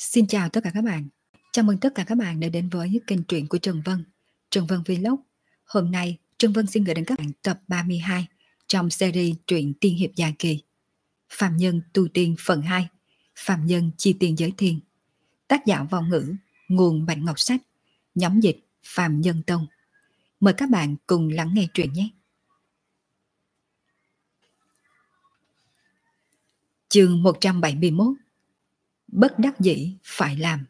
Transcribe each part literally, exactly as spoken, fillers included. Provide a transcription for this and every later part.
Xin chào tất cả các bạn. Chào mừng tất cả các bạn đã đến với kênh truyện của Trần Vân, Trần Vân Vlog. Hôm nay, Trần Vân xin gửi đến các bạn tập ba mươi hai trong series truyện tiên hiệp dài kỳ Phàm Nhân Tu Tiên phần hai, Phàm Nhân Chi Tiên Giới Thiên. Tác giả Vong Ngữ, nguồn Bạch Ngọc Sách, nhóm dịch Phàm Nhân Tông. Mời các bạn cùng lắng nghe truyện nhé. Chương một trăm bảy mươi mốt. Bất đắc dĩ phải làm.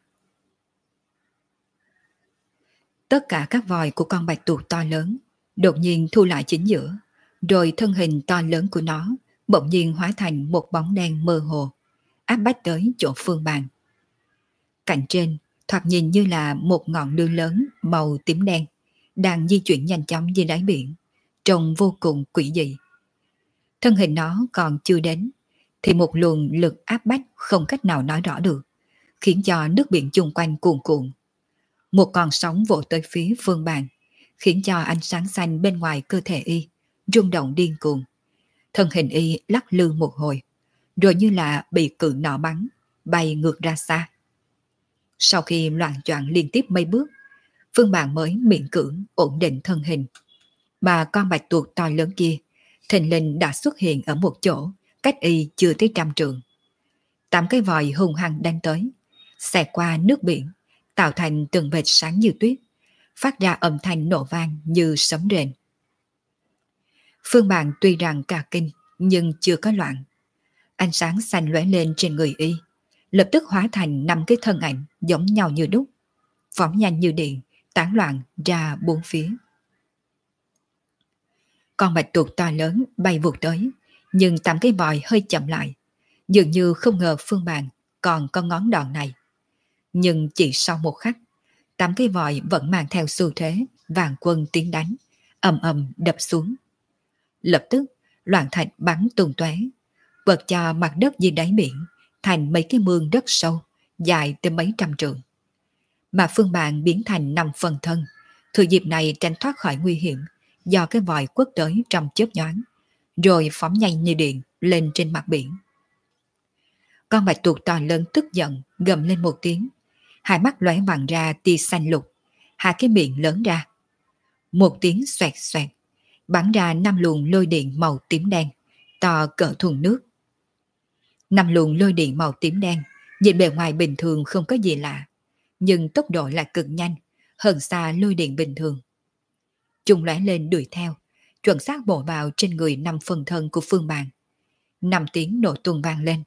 Tất cả các vòi của con bạch tuộc to lớn đột nhiên thu lại chính giữa, rồi thân hình to lớn của nó bỗng nhiên hóa thành một bóng đen mơ hồ, áp bách tới chỗ Phương Bàn. Cạnh trên thoạt nhìn như là một ngọn lửa lớn màu tím đen đang di chuyển nhanh chóng dưới đáy biển, trông vô cùng quỷ dị. Thân hình nó còn chưa đến thì một luồng lực áp bách không cách nào nói rõ được, khiến cho nước biển chung quanh cuồn cuộn. Một con sóng vỗ tới phía Phương Bàn, khiến cho ánh sáng xanh bên ngoài cơ thể y rung động điên cuồng. Thân hình y lắc lư một hồi, rồi như là bị cự nỏ bắn, bay ngược ra xa. Sau khi loạng choạng liên tiếp mấy bước, Phương Bàn mới miễn cưỡng ổn định thân hình. Mà con bạch tuộc to lớn kia, thình lình đã xuất hiện ở một chỗ, cách y chưa tới trăm trượng. Tám cái vòi hung hăng đánh tới, xẹt qua nước biển, tạo thành từng vệt sáng như tuyết, phát ra âm thanh nổ vang như sấm rền. Phương Bàn tuy rằng cả kinh nhưng chưa có loạn. Ánh sáng xanh lóe lên trên người y, lập tức hóa thành năm cái thân ảnh giống nhau như đúc, phóng nhanh như điện, tán loạn ra bốn phía. Con bạch tuộc to lớn bay vụt tới, nhưng tám cái vòi hơi chậm lại, dường như không ngờ Phương Bàn còn có ngón đòn này. Nhưng chỉ sau một khắc, tám cái vòi vẫn mang theo xu thế vàng quân tiến đánh, ầm ầm đập xuống. Lập tức loạn thạch bắn tung tóe, quật cho mặt đất dưới đáy biển thành mấy cái mương đất sâu, dài tới mấy trăm trượng. Mà Phương Bàn biến thành năm phần thân, thừa dịp này tránh thoát khỏi nguy hiểm do cái vòi quất tới trong chớp nhoáng, rồi phóng nhanh như điện lên trên mặt biển. Con bạch tuộc to lớn tức giận gầm lên một tiếng, hai mắt lóe vàng ra tia xanh lục, hai cái miệng lớn ra. Một tiếng xoẹt xoẹt, bắn ra năm luồng lôi điện màu tím đen, to cỡ thùng nước. Năm luồng lôi điện màu tím đen, nhìn bề ngoài bình thường không có gì lạ, nhưng tốc độ lại cực nhanh, hơn xa lôi điện bình thường. Chúng lóe lên đuổi theo, chuẩn xác bổ vào trên người năm phần thân của Phương Bàn. Năm tiếng nổ tung vang lên.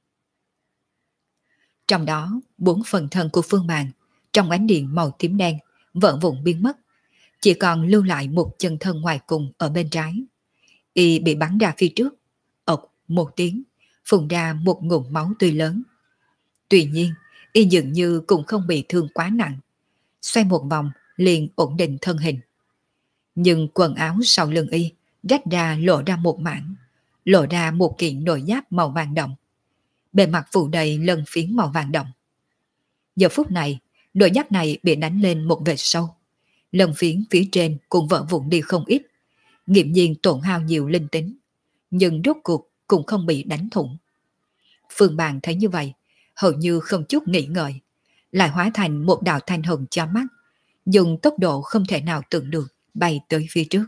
Trong đó, bốn phần thân của Phương Bàn, trong ánh điện màu tím đen, vỡ vụn biến mất, chỉ còn lưu lại một chân thân ngoài cùng ở bên trái. Y bị bắn ra phía trước, ộc một tiếng, phun ra một ngụm máu tươi lớn. Tuy nhiên, y dường như cũng không bị thương quá nặng, xoay một vòng liền ổn định thân hình. Nhưng quần áo sau lưng y rách ra lộ ra một mảng, lộ ra một kiện nội giáp màu vàng đậm, bề mặt phủ đầy lân phiến màu vàng đậm. Giờ phút này, nội giáp này bị đánh lên một vệt sâu, lân phiến phía trên cũng vỡ vụn đi không ít, nghiễm nhiên tổn hao nhiều linh tính, nhưng rốt cuộc cũng không bị đánh thủng. Phương Bàn thấy như vậy, hầu như không chút nghĩ ngợi, lại hóa thành một đạo thanh hồng cho mắt, dùng tốc độ không thể nào tưởng được bay tới phía trước.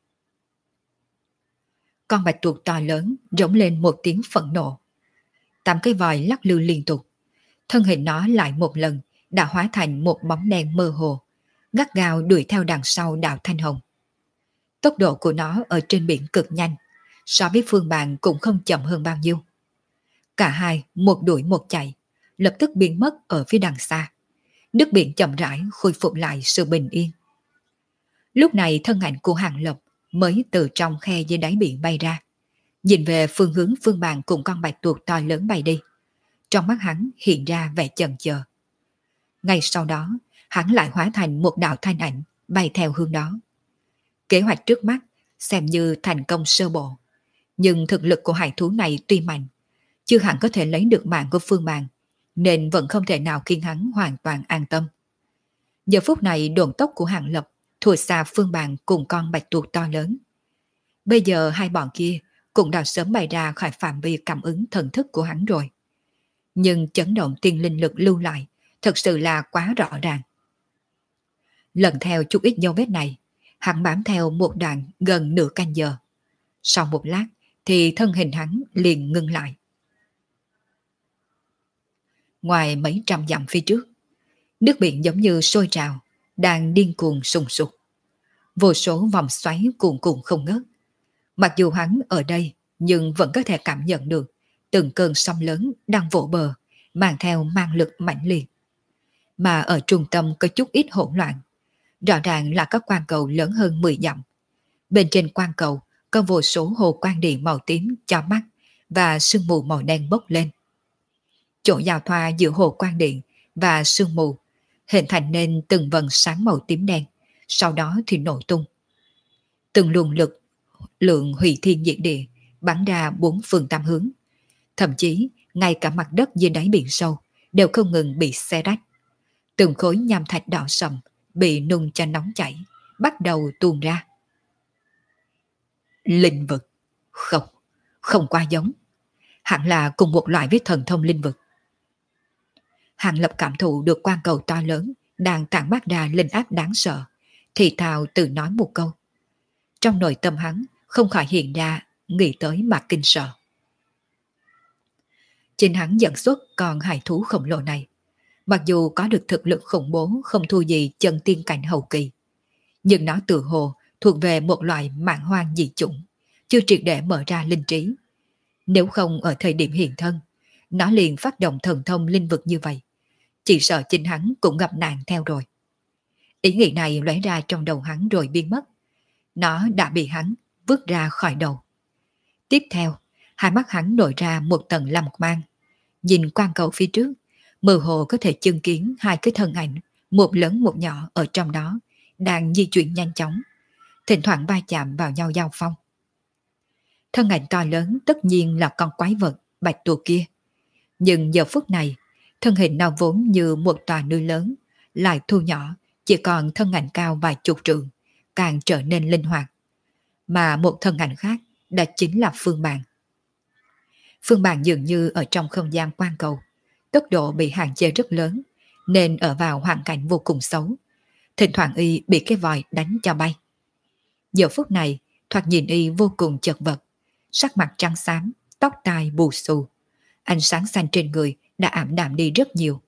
Con bạch tuộc to lớn rống lên một tiếng phẫn nộ. Tám cái vòi lắc lư liên tục, thân hình nó lại một lần đã hóa thành một bóng đen mơ hồ, gắt gao đuổi theo đằng sau đạo thanh hồng. Tốc độ của nó ở trên biển cực nhanh, so với Phương Bàn cũng không chậm hơn bao nhiêu. Cả hai một đuổi một chạy, lập tức biến mất ở phía đằng xa. Nước biển chậm rãi khôi phục lại sự bình yên. Lúc này thân ảnh của Hàng Lập mới từ trong khe dưới đáy biển bay ra, nhìn về phương hướng Phương Bàn cùng con bạch tuộc to lớn bay đi. Trong mắt hắn hiện ra vẻ chần chờ. Ngay sau đó, hắn lại hóa thành một đạo thanh ảnh bay theo hướng đó. Kế hoạch trước mắt xem như thành công sơ bộ, nhưng thực lực của hải thú này tuy mạnh, chưa hẳn có thể lấy được mạng của Phương Bàn, nên vẫn không thể nào khiến hắn hoàn toàn an tâm. Giờ phút này độn tốc của Hàng Lập thua xa Phương Bàn cùng con bạch tuộc to lớn. Bây giờ hai bọn kia cũng đã sớm bay ra khỏi phạm vi cảm ứng thần thức của hắn rồi. nhưng chấn động tiên linh lực lưu lại thật sự là quá rõ ràng. Lần theo chút ít dấu vết này, hắn bám theo một đoạn gần nửa canh giờ. Sau một lát thì thân hình hắn liền ngưng lại. Ngoài mấy trăm dặm phía trước, nước biển giống như sôi trào, đang điên cuồng sùng sục. Vô số vòng xoáy cuồn cuộn không ngớt. Mặc dù hắn ở đây, nhưng vẫn có thể cảm nhận được từng cơn sóng lớn đang vỗ bờ, mang theo mang lực mãnh liệt. Mà ở trung tâm có chút ít hỗn loạn. Rõ ràng là các quan cầu lớn hơn mười dặm. Bên trên quan cầu có vô số hồ quang điện màu tím cho mắt và sương mù màu đen bốc lên. Chỗ giao thoa giữa hồ quang điện và sương mù hình thành nên từng vần sáng màu tím đen, sau đó thì nổ tung. Từng luồng lực lượng hủy thiên diệt địa bắn ra bốn phương tám hướng. Thậm chí ngay cả mặt đất dưới đáy biển sâu đều không ngừng bị xé rách. Từng khối nham thạch đỏ sậm bị nung cho nóng chảy, bắt đầu tuôn ra. Linh vực. Không, không quá giống. Hẳn là cùng một loại với thần thông linh vực. Hàng Lập cảm thụ được quan cầu to lớn đang tản mát ra linh áp đáng sợ, thì thào tự nói một câu. Trong nội tâm hắn không khỏi hiện ra nghĩ tới mà kinh sợ. Chính hắn dẫn xuất con hải thú khổng lồ này, mặc dù có được thực lực khủng bố không thua gì chân tiên cảnh hậu kỳ, nhưng nó tự hồ thuộc về một loại mãng hoang dị chủng, chưa triệt để mở ra linh trí. Nếu không ở thời điểm hiện thân, nó liền phát động thần thông linh vực như vậy, chỉ sợ chính hắn cũng gặp nạn theo rồi. Ý nghĩ này lóe ra trong đầu hắn rồi biến mất. Nó đã bị hắn vứt ra khỏi đầu. Tiếp theo, hai mắt hắn nổi ra một tầng lam mang. Nhìn quang cầu phía trước, mơ hồ có thể chứng kiến hai cái thân ảnh, một lớn một nhỏ ở trong đó, đang di chuyển nhanh chóng, thỉnh thoảng va chạm vào nhau giao phong. Thân ảnh to lớn tất nhiên là con quái vật bạch tuộc kia. Nhưng giờ phút này, thân hình nào vốn như một tòa núi lớn, lại thu nhỏ, chỉ còn thân ảnh cao vài chục trượng, càng trở nên linh hoạt. Mà một thân ảnh khác, đó chính là Phương Bàn. Phương Bàn dường như ở trong không gian quan cầu, tốc độ bị hạn chế rất lớn, nên ở vào hoàn cảnh vô cùng xấu. Thỉnh thoảng y bị cái vòi đánh cho bay. Giờ phút này, thoạt nhìn y vô cùng chật vật, sắc mặt trắng xám, tóc tai bù xù. Ánh sáng xanh trên người đã ảm đạm đi rất nhiều.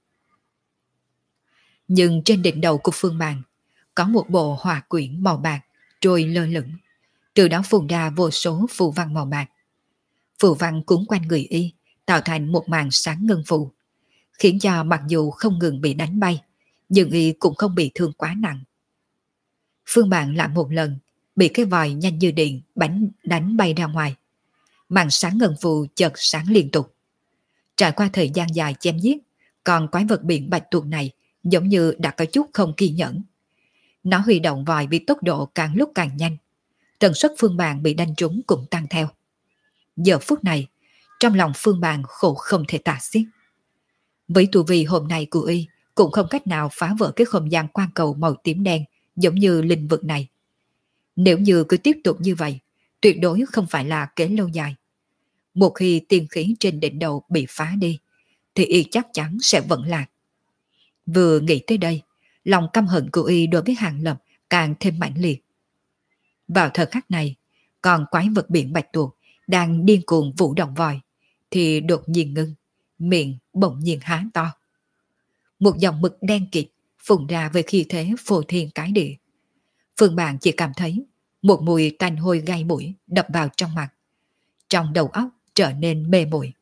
Nhưng trên đỉnh đầu của Phương Bàn có một bộ hỏa quyển màu bạc trôi lơ lửng, từ đó phun ra vô số phù văn màu bạc. Phù văn cuốn quanh người y, tạo thành một màn sáng ngân phù, khiến cho mặc dù không ngừng bị đánh bay, nhưng y cũng không bị thương quá nặng. Phương Bàn lại một lần bị cái vòi nhanh như điện bắn đánh bay ra ngoài. Màn sáng ngân phù chợt sáng liên tục. Trải qua thời gian dài chém giết, còn quái vật biển bạch tuộc này giống như đã có chút không kiên nhẫn. Nó huy động vòi với tốc độ càng lúc càng nhanh. Tần suất Phương Bàn bị đánh trúng cũng tăng theo. Giờ phút này, trong lòng Phương Bàn khổ không thể tả xiết. Với tu vi hôm nay của y cũng không cách nào phá vỡ cái không gian quan cầu màu tím đen giống như linh vực này. Nếu như cứ tiếp tục như vậy, tuyệt đối không phải là kế lâu dài. Một khi tiên khí trên đỉnh đầu bị phá đi, thì y chắc chắn sẽ vẫn lạc. Vừa nghĩ tới đây, lòng căm hận của y đối với Hàng Lập càng thêm mãnh liệt. Vào thời khắc này, còn quái vật biển bạch tuộc đang điên cuồng vũ động vòi, thì đột nhiên ngưng, miệng bỗng nhiên há to. Một dòng mực đen kịt phun ra với khí thế phô thiên cái địa. Phương Bàn chỉ cảm thấy một mùi tanh hôi gai mũi đập vào trong mặt, trong đầu óc trở nên mê muội.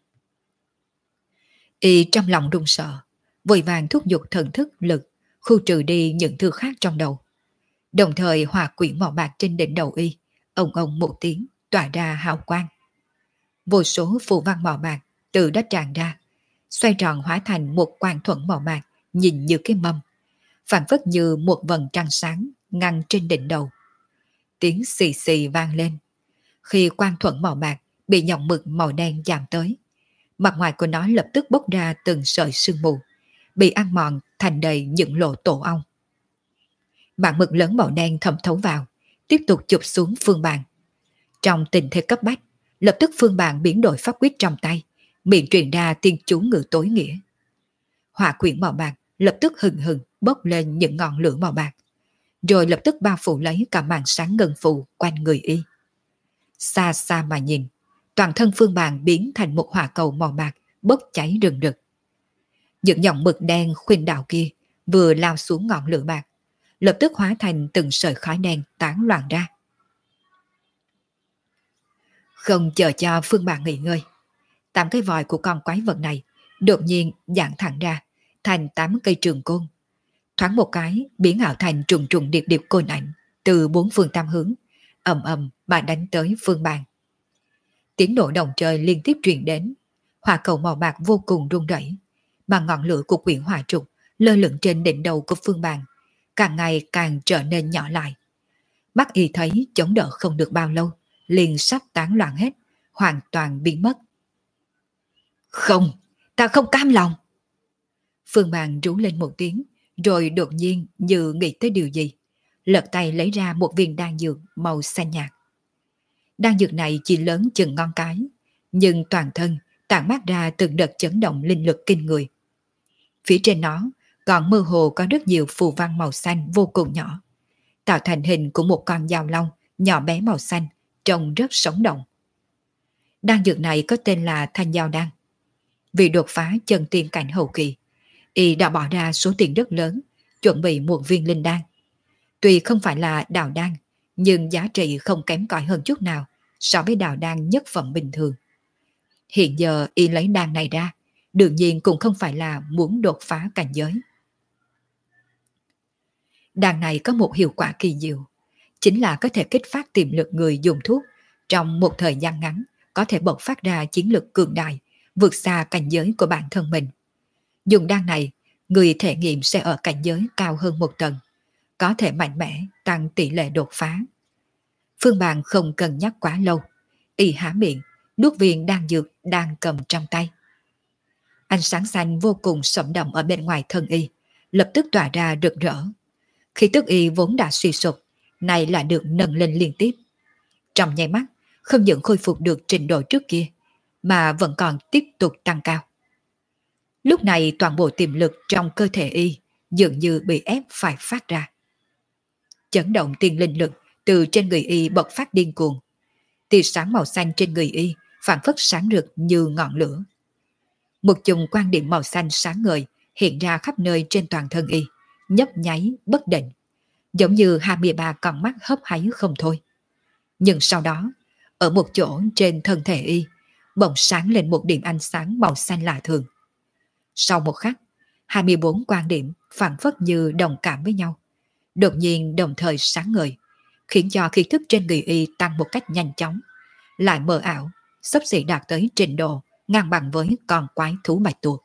Y trong lòng run sợ, vội vàng thúc giục thần thức lực khu trừ đi những thứ khác trong đầu. Đồng thời hỏa quyển màu bạc trên đỉnh đầu y ông ông một tiếng tỏa ra hào quang. Vô số phù văn màu bạc từ đất tràn ra, xoay tròn hóa thành một quang thuẫn màu bạc nhìn như cái mâm, phản phất như một vầng trăng sáng ngăn trên đỉnh đầu. Tiếng xì xì vang lên. Khi quang thuẫn màu bạc bị nhọn mực màu đen chạm tới, mặt ngoài của nó lập tức bốc ra từng sợi sương mù, bị ăn mòn thành đầy những lỗ tổ ong. Mảng mực lớn màu đen thẩm thấu vào, tiếp tục chụp xuống Phương Bàn. Trong tình thế cấp bách, lập tức Phương Bàn biến đổi pháp quyết trong tay, miệng truyền ra tiếng chú ngữ tối nghĩa. Hỏa quyển màu bạc lập tức hừng hừng bốc lên những ngọn lửa màu bạc, rồi lập tức bao phủ lấy cả màn sáng ngân phù quanh người y. Xa xa mà nhìn, toàn thân Phương Bàn biến thành một hỏa cầu màu bạc bốc cháy rừng rực. Những dòng mực đen khuynh đạo kia vừa lao xuống ngọn lửa bạc, lập tức hóa thành từng sợi khói đen tán loạn ra. Không chờ cho Phương Bàn nghỉ ngơi, tám cái vòi của con quái vật này đột nhiên giãn thẳng ra thành tám cây trường côn, thoáng một cái biến ảo thành trùng trùng điệp điệp côn ảnh từ bốn phương tám hướng, ầm ầm mà đánh tới Phương Bàn. Tiếng nổ động trời liên tiếp truyền đến, hỏa cầu màu bạc vô cùng rung rẩy, mà ngọn lửa của quyển hỏa trục lơ lửng trên đỉnh đầu của Phương Bàn càng ngày càng trở nên nhỏ lại. Mắt y thấy chống đỡ không được bao lâu, liền sắp tán loạn hết, hoàn toàn biến mất. Không, ta không cam lòng. Phương Bàn rú lên một tiếng, rồi đột nhiên như nghĩ tới điều gì, lật tay lấy ra một viên đan dược màu xanh nhạt. Đan dược này chỉ lớn chừng ngón cái, nhưng toàn thân tản mát ra từng đợt chấn động linh lực kinh người. Phía trên nó còn mơ hồ có rất nhiều phù văn màu xanh vô cùng nhỏ, tạo thành hình của một con dao long nhỏ bé màu xanh, trông rất sống động. Đan dược này có tên là Thanh Giao Đan. Vì đột phá chân tiên cảnh hậu kỳ, y đã bỏ ra số tiền rất lớn chuẩn bị một viên linh đan. Tuy không phải là đào đan, nhưng giá trị không kém cỏi hơn chút nào so với đào đan nhất phẩm bình thường. Hiện giờ y lấy đan này ra, đương nhiên cũng không phải là muốn đột phá cảnh giới. Đan này có một hiệu quả kỳ diệu, chính là có thể kích phát tiềm lực người dùng thuốc, trong một thời gian ngắn có thể bộc phát ra chiến lực cường đại, vượt xa cảnh giới của bản thân mình. Dùng đan này, người thể nghiệm sẽ ở cảnh giới cao hơn một tầng, có thể mạnh mẽ tăng tỷ lệ đột phá. Phương Bàn không cần nhắc quá lâu, y há miệng nuốt viên đan dược đang cầm trong tay. Ánh sáng xanh vô cùng sẫm đậm ở bên ngoài thân y lập tức tỏa ra rực rỡ. Khi tức y vốn đã suy sụp, này lại được nâng lên liên tiếp. Trong nháy mắt, không những khôi phục được trình độ trước kia, mà vẫn còn tiếp tục tăng cao. Lúc này toàn bộ tiềm lực trong cơ thể y dường như bị ép phải phát ra. Chấn động tiên linh lực từ trên người y bộc phát điên cuồng. Tia sáng màu xanh trên người y phản phất sáng rực như ngọn lửa. Một chùm quang điểm màu xanh sáng ngời hiện ra khắp nơi trên toàn thân y, nhấp nháy bất định, giống như hai mươi ba con mắt hấp háy không thôi. Nhưng sau đó, ở một chỗ trên thân thể y, bỗng sáng lên một điểm ánh sáng màu xanh lạ thường. Sau một khắc, hai mươi bốn quang điểm phản phất như đồng cảm với nhau, đột nhiên đồng thời sáng ngời, khiến cho khí thức trên người y tăng một cách nhanh chóng, lại mờ ảo, xấp xỉ đạt tới trình độ ngang bằng với con quái thú bạch tuộc.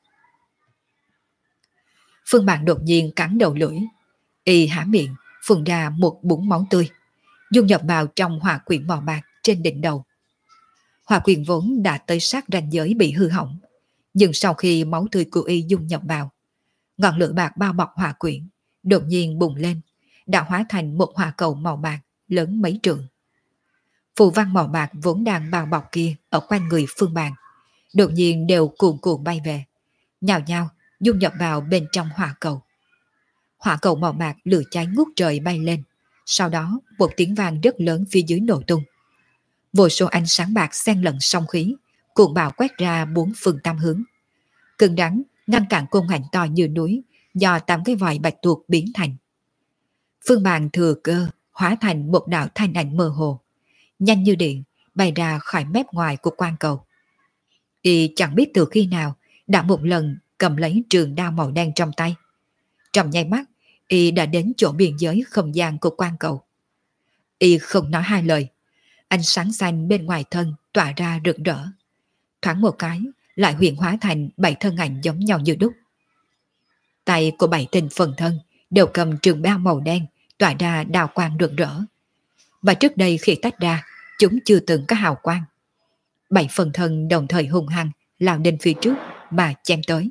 Phương Bàn đột nhiên cắn đầu lưỡi, y há miệng phun ra một búng máu tươi, dung nhập vào trong hỏa quyển màu bạc trên đỉnh đầu. Hỏa quyển vốn đã tới sát ranh giới bị hư hỏng, nhưng sau khi máu tươi của y dung nhập vào, ngọn lửa bạc bao bọc hỏa quyển đột nhiên bùng lên, đã hóa thành một hỏa cầu màu bạc lớn mấy trượng. Phù văn màu bạc vốn đang bao bọc kia ở quanh người Phương Bàn đột nhiên đều cuồn cuộn bay về, nhào nhào dung nhập vào bên trong hỏa cầu. Hỏa cầu màu bạc lửa cháy ngút trời bay lên, sau đó một tiếng vang rất lớn phía dưới nổ tung. Vô số ánh sáng bạc xen lẫn song khí, cuộn bạo quét ra bốn phương tám hướng, cứng rắn ngăn cản côn ảnh to như núi do tám cái vòi bạch tuộc biến thành. Phương Bàn thừa cơ hóa thành một đạo thanh ảnh mơ hồ, nhanh như điện bay ra khỏi mép ngoài của quan cầu. Y chẳng biết từ khi nào đã một lần cầm lấy trường đao màu đen trong tay. Trong nháy mắt, y đã đến chỗ biên giới không gian của quan cầu. Y không nói hai lời, ánh sáng xanh bên ngoài thân tỏa ra rực rỡ. Thoáng một cái, lại hiện hóa thành bảy thân ảnh giống nhau như đúc. Tay của bảy tên phần thân đều cầm trường đao màu đen tỏa ra đào quang rực rỡ. Và trước đây khi tách ra, chúng chưa từng có hào quang. Bảy phần thân đồng thời hung hăng lao đến phía trước mà chém tới.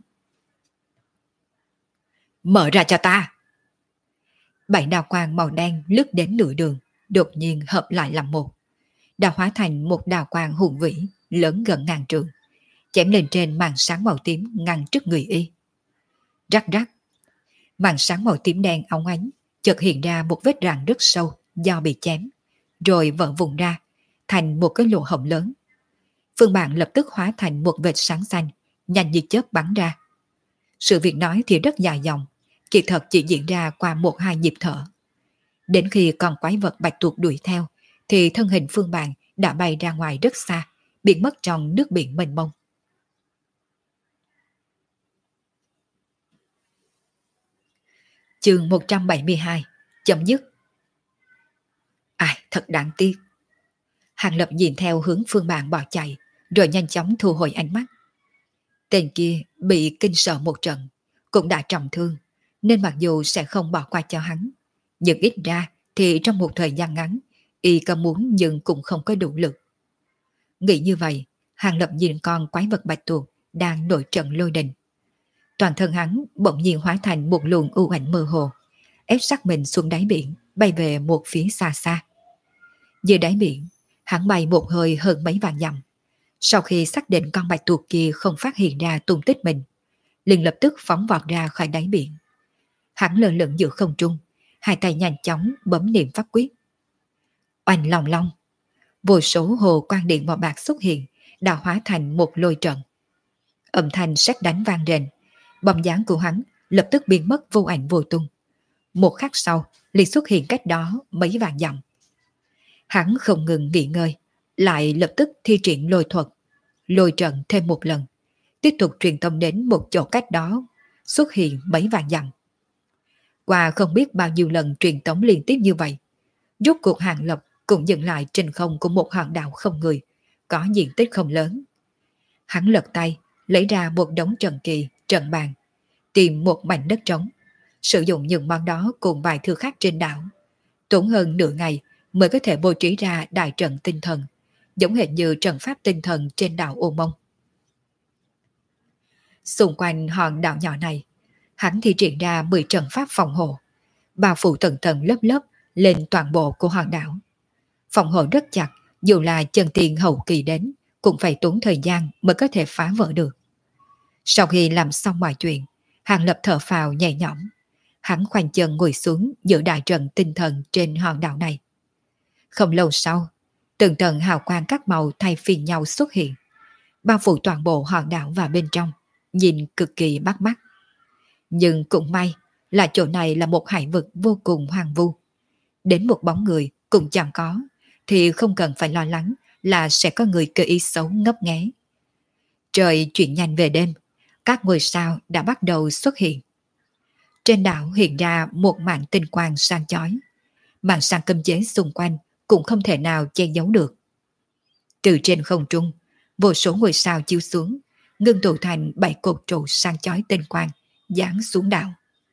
Mở ra cho ta! Bảy đào quang màu đen lướt đến nửa đường, đột nhiên hợp lại làm một. Đã hóa thành một đào quang hùng vĩ, lớn gần ngàn trượng, chém lên trên màn sáng màu tím ngăn trước người y. Rắc rắc, màn sáng màu tím đen óng ánh chợt hiện ra một vết rạn rất sâu do bị chém, rồi vỡ vụn ra thành một cái lỗ hổng lớn. Phương Bạn lập tức hóa thành một vệt sáng xanh, nhanh như chớp bắn ra. Sự việc nói thì rất dài dòng, kỳ thật chỉ diễn ra qua một hai nhịp thở. Đến khi con quái vật bạch tuộc đuổi theo, thì thân hình Phương Bạn đã bay ra ngoài rất xa, biến mất trong nước biển mênh mông. Chương một trăm bảy mươi hai, chấm dứt. Ai, thật đáng tiếc. Hàng Lập nhìn theo hướng Phương Bạn bỏ chạy, rồi nhanh chóng thu hồi ánh mắt. Tên kia bị kinh sợ một trận, cũng đã trọng thương, nên mặc dù sẽ không bỏ qua cho hắn, nhưng ít ra thì trong một thời gian ngắn, y có muốn nhưng cũng không có đủ lực. Nghĩ như vậy, Hàng Lập nhìn con quái vật bạch tuộc đang nổi trận lôi đình. Toàn thân hắn bỗng nhiên hóa thành một luồng u ảnh mơ hồ, ép sát mình xuống đáy biển, bay về một phía xa xa. Dưới đáy biển, hắn bay một hơi hơn mấy vạn dặm. Sau khi xác định con bạch tuộc kia không phát hiện ra tung tích mình, liền lập tức phóng vọt ra khỏi đáy biển. Hắn lơ lửng giữa không trung, hai tay nhanh chóng bấm niệm pháp quyết. Oanh long long, vô số hồ quang điện màu bạc xuất hiện, đã hóa thành một lôi trận. Âm thanh sét đánh vang rền, bóng dáng của hắn lập tức biến mất vô ảnh vô tung. Một khắc sau, liền xuất hiện cách đó mấy vạn dặm. Hắn không ngừng nghỉ ngơi, lại lập tức thi triển lôi thuật, lôi trận thêm một lần, tiếp tục truyền tống đến một chỗ cách đó, xuất hiện mấy vạn dặm. Qua không biết bao nhiêu lần truyền tống liên tiếp như vậy, rốt cuộc Hàng Lập cũng dừng lại trên không của một hòn đảo không người, có diện tích không lớn. Hắn lật tay, lấy ra một đống trận kỳ, trận bàn, tìm một mảnh đất trống, sử dụng những món đó cùng vài thứ khác trên đảo. Tốn hơn nửa ngày mới có thể bố trí ra đại trận tinh thần, giống hệt như trận pháp tinh thần trên đảo Ô Mông. Xung quanh hòn đảo nhỏ này, hắn thi triển ra mười trận pháp phòng hộ, bao phủ tầng tầng lớp lớp lên toàn bộ của hòn đảo. Phòng hộ rất chặt, dù là chân tiên hậu kỳ đến, cũng phải tốn thời gian mới có thể phá vỡ được. Sau khi làm xong mọi chuyện, Hàng Lập thở phào nhẹ nhõm. Hắn khoanh chân ngồi xuống giữa đại trận tinh thần trên hòn đảo này. Không lâu sau, từng tầng hào quang các màu thay phiên nhau xuất hiện, bao phủ toàn bộ hòn đảo và bên trong, nhìn cực kỳ bắt mắt. Nhưng cũng may là chỗ này là một hải vực vô cùng hoang vu. Đến một bóng người cũng chẳng có, thì không cần phải lo lắng là sẽ có người cơ ý xấu ngấp nghé. Trời chuyển nhanh về đêm, các ngôi sao đã bắt đầu xuất hiện. Trên đảo hiện ra một màn tinh quang sáng chói. Màn sáng cấm chế xung quanh cũng không thể nào che giấu được. Từ trên không trung, vô số ngôi sao chiếu xuống, ngưng tụ thành bảy cột trụ sáng chói tinh quang, giáng xuống đảo.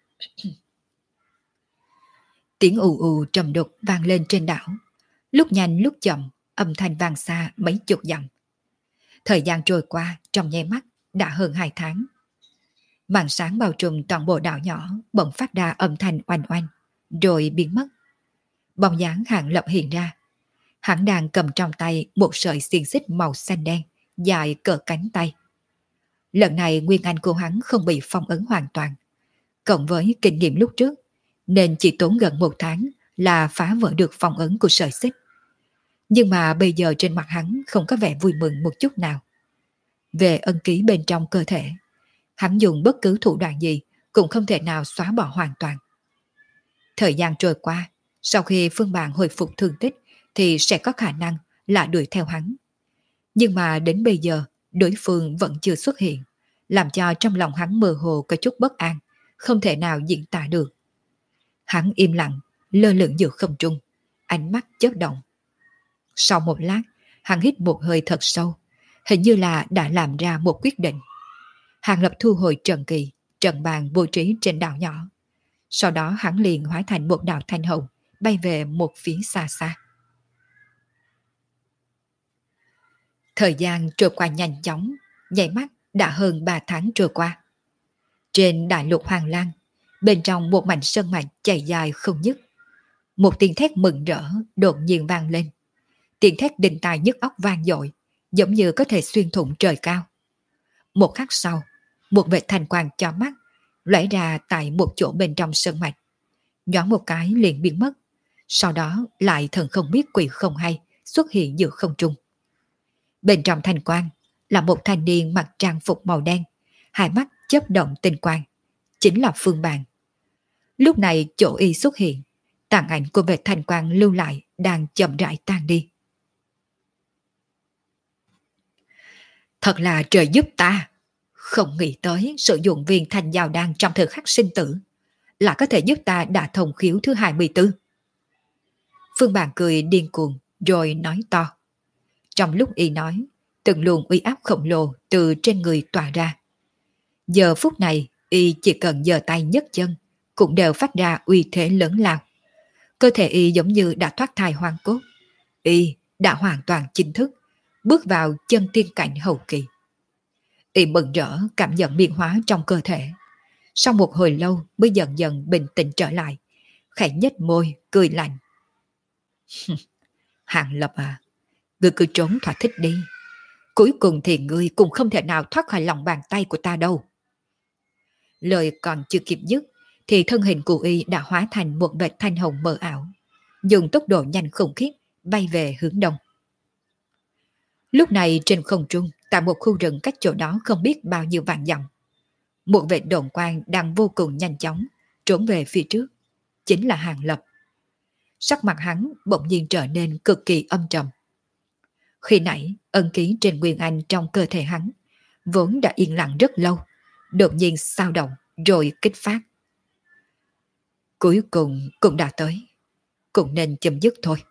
Tiếng ù ù trầm đục vang lên trên đảo, lúc nhanh lúc chậm, âm thanh vang xa mấy chục dặm. Thời gian trôi qua trong nháy mắt đã hơn hai tháng. Màn sáng bao trùm toàn bộ đảo nhỏ bỗng phát ra âm thanh oanh oanh, rồi biến mất. Bóng dáng Hàng Lập hiện ra. Hắn đang cầm trong tay một sợi xiềng xích màu xanh đen, dài cỡ cánh tay. Lần này nguyên anh của hắn không bị phong ấn hoàn toàn. Cộng với kinh nghiệm lúc trước, nên chỉ tốn gần một tháng là phá vỡ được phong ấn của sợi xích. Nhưng mà bây giờ trên mặt hắn không có vẻ vui mừng một chút nào. Về ân ký bên trong cơ thể, hắn dùng bất cứ thủ đoạn gì cũng không thể nào xóa bỏ hoàn toàn. Thời gian trôi qua, sau khi Phương Bạn hồi phục thương tích thì sẽ có khả năng là đuổi theo hắn. Nhưng mà đến bây giờ đối phương vẫn chưa xuất hiện, làm cho trong lòng hắn mơ hồ có chút bất an, không thể nào diễn tả được. Hắn im lặng, lơ lửng giữa không trung, ánh mắt chớp động. Sau một lát, hắn hít một hơi thật sâu, hình như là đã làm ra một quyết định. Hàng Lập thu hồi trận kỳ, trận bàn bố trí trên đảo nhỏ. Sau đó hắn liền hóa thành một đạo thanh hồng, bay về một phía xa xa. Thời gian trôi qua nhanh chóng, nháy mắt đã hơn ba tháng trôi qua. Trên đại lục Hoàng Lan, bên trong một mảnh sơn mạch chảy dài không dứt, một tiếng thét mừng rỡ đột nhiên vang lên. Tiếng thét đinh tai nhức óc vang dội, giống như có thể xuyên thủng trời cao. Một khắc sau, một vệt thanh quang chói mắt lóe ra tại một chỗ bên trong sơn mạch. Nhoáng một cái liền biến mất, sau đó lại thần không biết quỷ không hay xuất hiện giữa không trung. Bên trong thanh quang là một thanh niên mặc trang phục màu đen, hai mắt chớp động tinh quang, chính là Phương Bàn. Lúc này chỗ y xuất hiện, tàn ảnh của vệt thanh quang lưu lại đang chậm rãi tan đi. Thật là trời giúp ta, không nghĩ tới sử dụng viên thanh giao đan trong thời khắc sinh tử là có thể giúp ta đả thông khiếu thứ hai mươi tư. Phương Bàn cười điên cuồng rồi nói to. Trong lúc y nói, từng luồng uy áp khổng lồ từ trên người tỏa ra. Giờ phút này, y chỉ cần giơ tay nhấc chân cũng đều phát ra uy thế lớn lao. Cơ thể y giống như đã thoát thai hoang cốt. Y đã hoàn toàn chính thức bước vào chân tiên cảnh hậu kỳ. Y mừng rỡ cảm nhận biến hóa trong cơ thể. Sau một hồi lâu mới dần dần bình tĩnh trở lại, khẽ nhếch môi cười lạnh. Hàng Lập à, ngươi cứ trốn thỏa thích đi. Cuối cùng thì ngươi cũng không thể nào thoát khỏi lòng bàn tay của ta đâu. Lời còn chưa kịp dứt thì thân hình của y đã hóa thành một vệt thanh hồng mờ ảo, dùng tốc độ nhanh khủng khiếp bay về hướng đông. Lúc này trên không trung, tại một khu rừng cách chỗ đó không biết bao nhiêu vạn dặm, một vệt độn quang đang vô cùng nhanh chóng trốn về phía trước, chính là Hàng Lập. Sắc mặt hắn bỗng nhiên trở nên cực kỳ âm trầm. Khi nãy ân ký trên Nguyên Anh trong cơ thể hắn vốn đã yên lặng rất lâu, đột nhiên sao động rồi kích phát. Cuối cùng cũng đã tới, cũng nên chấm dứt thôi.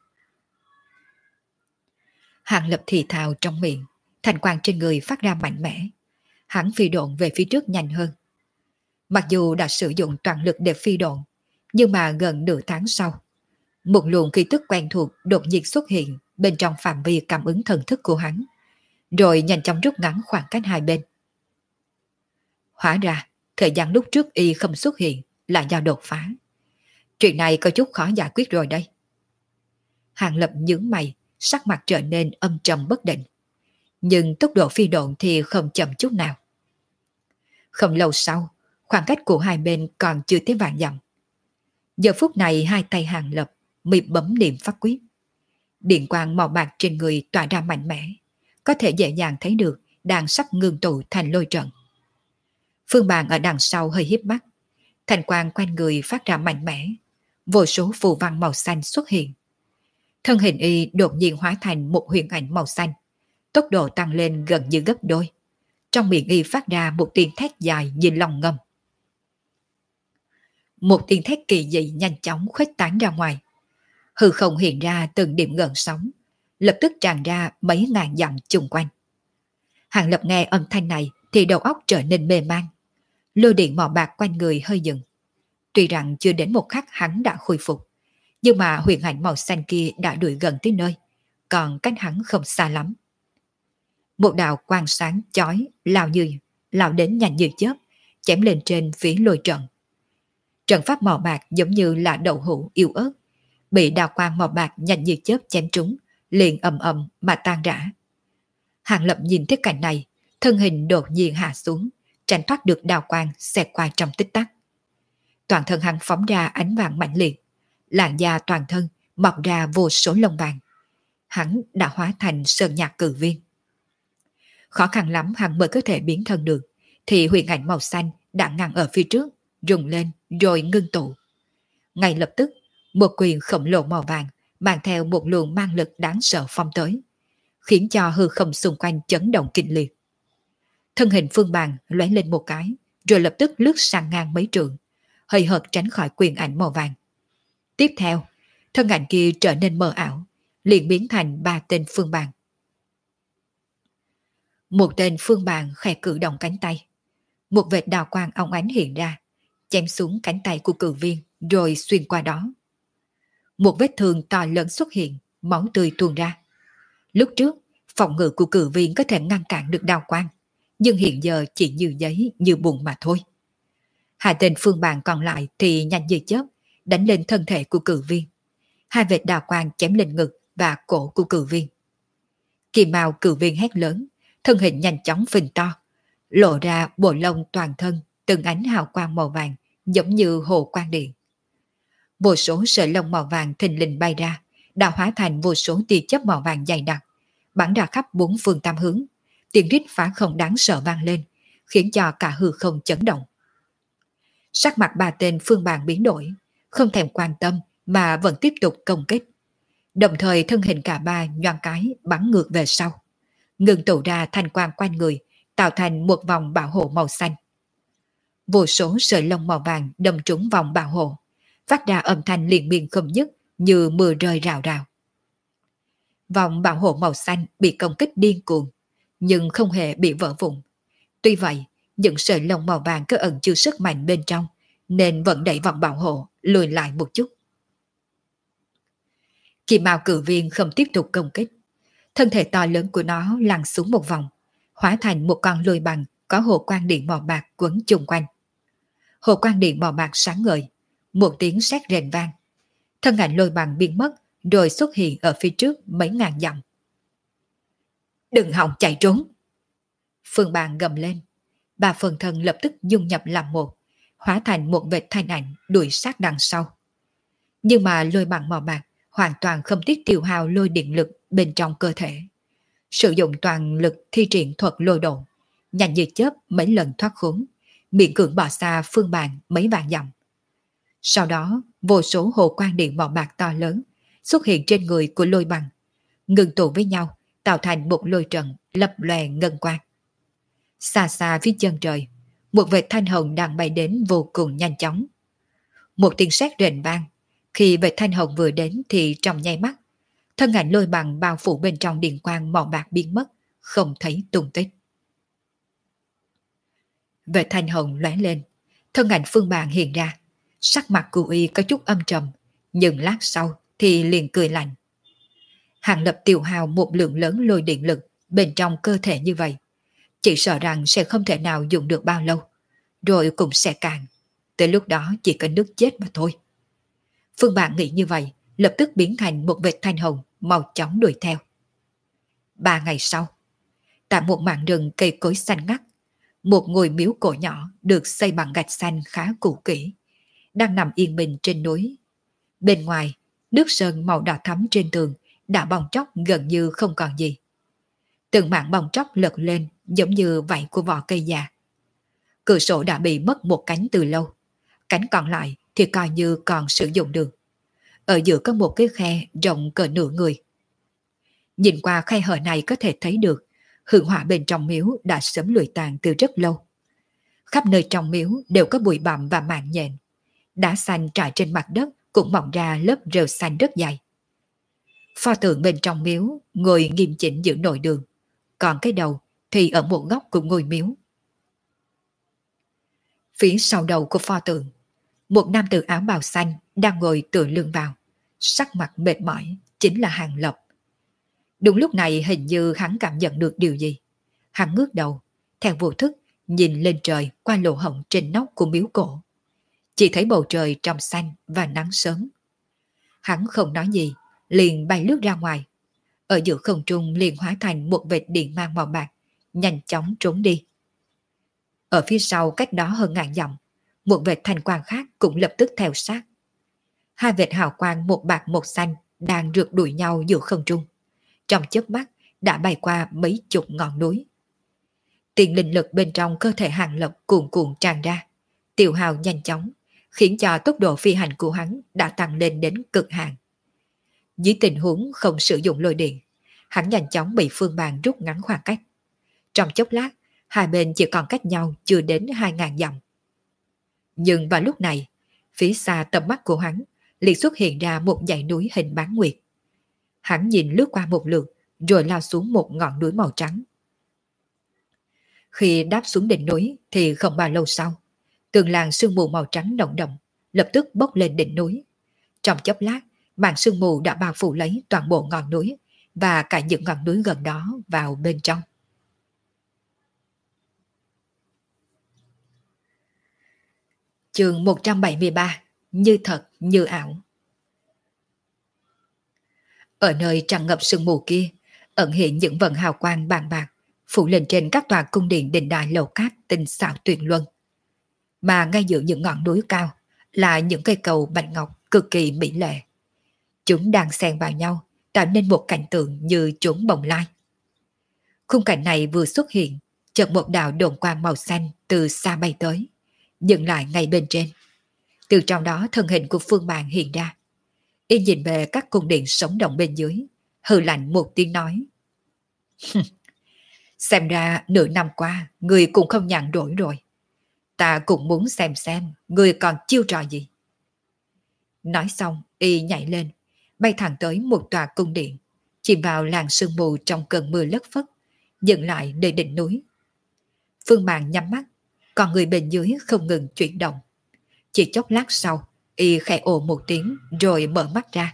Hàng Lập thì thào trong miệng, thành quang trên người phát ra mạnh mẽ. Hắn phi độn về phía trước nhanh hơn. Mặc dù đã sử dụng toàn lực để phi độn, nhưng mà gần nửa tháng sau, một luồng khí tức quen thuộc đột nhiên xuất hiện bên trong phạm vi cảm ứng thần thức của hắn, rồi nhanh chóng rút ngắn khoảng cách hai bên. Hóa ra, thời gian lúc trước y không xuất hiện là do đột phá. Chuyện này có chút khó giải quyết rồi đây. Hàng Lập nhướng mày, sắc mặt trở nên âm trầm bất định. Nhưng tốc độ phi độn thì không chậm chút nào. Không lâu sau, khoảng cách của hai bên còn chưa tới vạn dặm. Giờ phút này hai tay Hàng Lập mị bấm niệm pháp quyết. Điện quang màu bạc trên người tỏa ra mạnh mẽ, có thể dễ dàng thấy được đang sắp ngưng tụ thành lôi trận. Phương Bàn ở đằng sau hơi híp mắt, thành quang quanh người phát ra mạnh mẽ, vô số phù văn màu xanh xuất hiện. Thân hình y đột nhiên hóa thành một huyền ảnh màu xanh, tốc độ tăng lên gần như gấp đôi. Trong miệng y phát ra một tiếng thét dài như lòng ngâm. Một tiếng thét kỳ dị nhanh chóng khuếch tán ra ngoài. Hư không hiện ra từng điểm gợn sóng, lập tức tràn ra mấy ngàn dặm chung quanh. Hàng Lập nghe âm thanh này thì đầu óc trở nên mê man. Lôi điện màu bạc quanh người hơi dừng. Tuy rằng chưa đến một khắc hắn đã khôi phục, nhưng mà huyền ảnh màu xanh kia đã đuổi gần tới nơi, còn cách hắn không xa lắm. Một đạo quang sáng chói lao như lao đến nhanh như chớp, chém lên trên phía lôi trận. Trận pháp màu bạc giống như là đậu hũ yếu ớt, bị đạo quang màu bạc nhanh như chớp chém trúng, liền ầm ầm mà tan rã. Hàng Lập nhìn thấy cảnh này, thân hình đột nhiên hạ xuống, tránh thoát được đạo quang xẹt qua trong tích tắc. Toàn thân hắn phóng ra ánh vàng mạnh liệt, làn da toàn thân mọc ra vô số lông vàng. Hắn đã hóa thành sơn nhạc cử viên. Khó khăn lắm hắn mới có thể biến thân được, thì huyền ảnh màu xanh đã ngăn ở phía trước, rung lên rồi ngưng tụ. Ngay lập tức, một quyền khổng lồ màu vàng mang theo một luồng mang lực đáng sợ phong tới, khiến cho hư không xung quanh chấn động kịch liệt. Thân hình Phương Bàn lóe lên một cái, rồi lập tức lướt sang ngang mấy trượng, hơi hợt tránh khỏi quyền ảnh màu vàng. Tiếp theo, thân ảnh kia trở nên mờ ảo, liền biến thành ba tên Phương Bàn. Một tên Phương Bàn khẽ cử động cánh tay, một vệt đào quang óng ánh hiện ra, chém xuống cánh tay của cử viên rồi xuyên qua đó. Một vết thương to lớn xuất hiện, máu tươi tuôn ra. Lúc trước, phòng ngự của cử viên có thể ngăn cản được đào quang, nhưng hiện giờ chỉ như giấy như bùn mà thôi. Hai tên Phương Bàn còn lại thì nhanh như chớp đánh lên thân thể của cử viên. Hai vệt đào quang chém lên ngực và cổ của cử viên. Kim mao cử viên hét lớn, thân hình nhanh chóng phình to, lộ ra bộ lông toàn thân, từng ánh hào quang màu vàng, giống như hồ quang điện. Vô số sợi lông màu vàng thình lình bay ra, đã hóa thành vô số tia chớp màu vàng dày đặc, bắn ra khắp bốn phương tám hướng. Tiếng rít phá không đáng sợ vang lên, khiến cho cả hư không chấn động. Sắc mặt ba tên Phương Bàn biến đổi, không thèm quan tâm mà vẫn tiếp tục công kích. Đồng thời thân hình cả ba nhoáng cái bắn ngược về sau, ngừng tụ ra thành quang quanh người, tạo thành một vòng bảo hộ màu xanh. Vô số sợi lông màu vàng đâm trúng vòng bảo hộ, phát ra âm thanh liên miên không dứt như mưa rơi rào rào. Vòng bảo hộ màu xanh bị công kích điên cuồng, nhưng không hề bị vỡ vụn. Tuy vậy, những sợi lông màu vàng có ẩn chứa sức mạnh bên trong, nên vẫn đẩy vòng bảo hộ lùi lại một chút. Kim Mao cử viên không tiếp tục công kích, thân thể to lớn của nó lăn xuống một vòng, hóa thành một con lôi bằng có hồ quang điện màu bạc quấn chung quanh. Hồ quang điện màu bạc sáng ngời, một tiếng sét rền vang, thân ảnh lôi bằng biến mất, rồi xuất hiện ở phía trước mấy ngàn dặm. Đừng hòng chạy trốn! Phương Bàn gầm lên, ba phần thân lập tức dung nhập làm một, hóa thành một vệt thanh ảnh đuổi sát đằng sau. Nhưng mà lôi bằng màu bạc hoàn toàn không tiếc tiêu hao lôi điện lực bên trong cơ thể, sử dụng toàn lực thi triển thuật lôi độn, nhanh như chớp mấy lần thoát khốn, miễn cưỡng bỏ xa Phương Bàn mấy vạn dặm. Sau đó, vô số hồ quang điện màu bạc to lớn xuất hiện trên người của lôi bằng, ngừng tụ với nhau, tạo thành một lôi trận lập lòe ngân quang. Xa xa phía chân trời, một vệt thanh hồng đang bay đến vô cùng nhanh chóng. Một tiếng sét rền vang, khi vệt thanh hồng vừa đến thì trong nháy mắt, thân ảnh lôi bằng bao phủ bên trong điện quang màu bạc biến mất, không thấy tung tích. Vệt thanh hồng lóe lên, thân ảnh Phương Bàn hiện ra, sắc mặt cô y có chút âm trầm, nhưng lát sau thì liền cười lạnh. Hàng Lập tiêu hao một lượng lớn lôi điện lực bên trong cơ thể như vậy, chỉ sợ rằng sẽ không thể nào dùng được bao lâu, rồi cũng sẽ cạn. Tới lúc đó chỉ cần nước chết mà thôi. Phương Bàn nghĩ như vậy, lập tức biến thành một vệt thanh hồng, mau chóng đuổi theo. Ba ngày sau, tại một mảng rừng cây cối xanh ngắt, một ngôi miếu cổ nhỏ được xây bằng gạch xanh khá cũ kỹ, đang nằm yên bình trên núi. Bên ngoài, nước sơn màu đỏ thắm trên tường đã bong tróc gần như không còn gì. Từng mảng bong tróc lật lên giống như vảy của vỏ cây già. Cửa sổ đã bị mất một cánh từ lâu, cánh còn lại thì coi như còn sử dụng được. Ở giữa có một cái khe rộng cỡ nửa người. Nhìn qua khe hở này có thể thấy được hương hỏa bên trong miếu đã sớm lụi tàn từ rất lâu. Khắp nơi trong miếu đều có bụi bặm và mảng nhện. Đá xanh trải trên mặt đất cũng mọc ra lớp rêu xanh rất dày. Pho tượng bên trong miếu ngồi nghiêm chỉnh giữa nội đường, còn cái đầu thì ở một góc của ngôi miếu. Phía sau đầu của pho tượng, một nam tử áo bào xanh đang ngồi tựa lưng vào, sắc mặt mệt mỏi, chính là Hàng Lập. Đúng lúc này hình như hắn cảm nhận được điều gì. Hắn ngước đầu, theo vô thức nhìn lên trời qua lỗ hổng trên nóc của miếu cổ. Chỉ thấy bầu trời trong xanh và nắng sớm. Hắn không nói gì, liền bay lướt ra ngoài. Ở giữa không trung liền hóa thành một vệt điện mang màu bạc, nhanh chóng trốn đi. Ở phía sau cách đó hơn ngàn dặm, một vệt thanh quang khác cũng lập tức theo sát. Hai vệt hào quang một bạc một xanh đang rượt đuổi nhau giữa không trung. Trong chớp mắt đã bay qua mấy chục ngọn núi. Tiền linh lực bên trong cơ thể Hàng Lập cuồn cuộn tràn ra, tiêu hao nhanh chóng, khiến cho tốc độ phi hành của hắn đã tăng lên đến cực hạn. Dưới tình huống không sử dụng lôi điện, hắn nhanh chóng bị Phương Bàn rút ngắn khoảng cách. Trong chốc lát, hai bên chỉ còn cách nhau chưa đến hai ngàn dặm. Nhưng vào lúc này, phía xa tầm mắt của hắn liền xuất hiện ra một dãy núi hình bán nguyệt. Hắn nhìn lướt qua một lượt rồi lao xuống một ngọn núi màu trắng. Khi đáp xuống đỉnh núi thì không bao lâu sau, từng làn sương mù màu trắng nồng đậm lập tức bốc lên đỉnh núi. Trong chốc lát, màn sương mù đã bao phủ lấy toàn bộ ngọn núi và cả những ngọn núi gần đó vào bên trong. Chương một trăm bảy mươi ba. Như thật như ảo. Ở nơi tràn ngập sương mù kia, ẩn hiện những vần hào quang bàn bạc, phủ lên trên các tòa cung điện đình đài lầu cát tinh xảo tuyệt luân. Mà ngay giữa những ngọn núi cao là những cây cầu bạch ngọc cực kỳ mỹ lệ. Chúng đang xen vào nhau, tạo nên một cảnh tượng như chốn bồng lai. Khung cảnh này vừa xuất hiện, chợt một đạo đồn quang màu xanh từ xa bay tới, dừng lại ngay bên trên. Từ trong đó thân hình của Phương Bàn hiện ra. Y nhìn về các cung điện sống động bên dưới, hừ lạnh một tiếng nói. Xem ra nửa năm qua, người cũng không nhàn rỗi rồi. Ta cũng muốn xem xem, người còn chiêu trò gì. Nói xong, Y nhảy lên, bay thẳng tới một tòa cung điện, chìm vào làn sương mù trong cơn mưa lất phất, dừng lại nơi đỉnh núi. Phương Bàn nhắm mắt, còn người bên dưới không ngừng chuyển động. Chỉ chốc lát sau, Y khẽ ồ một tiếng rồi mở mắt ra.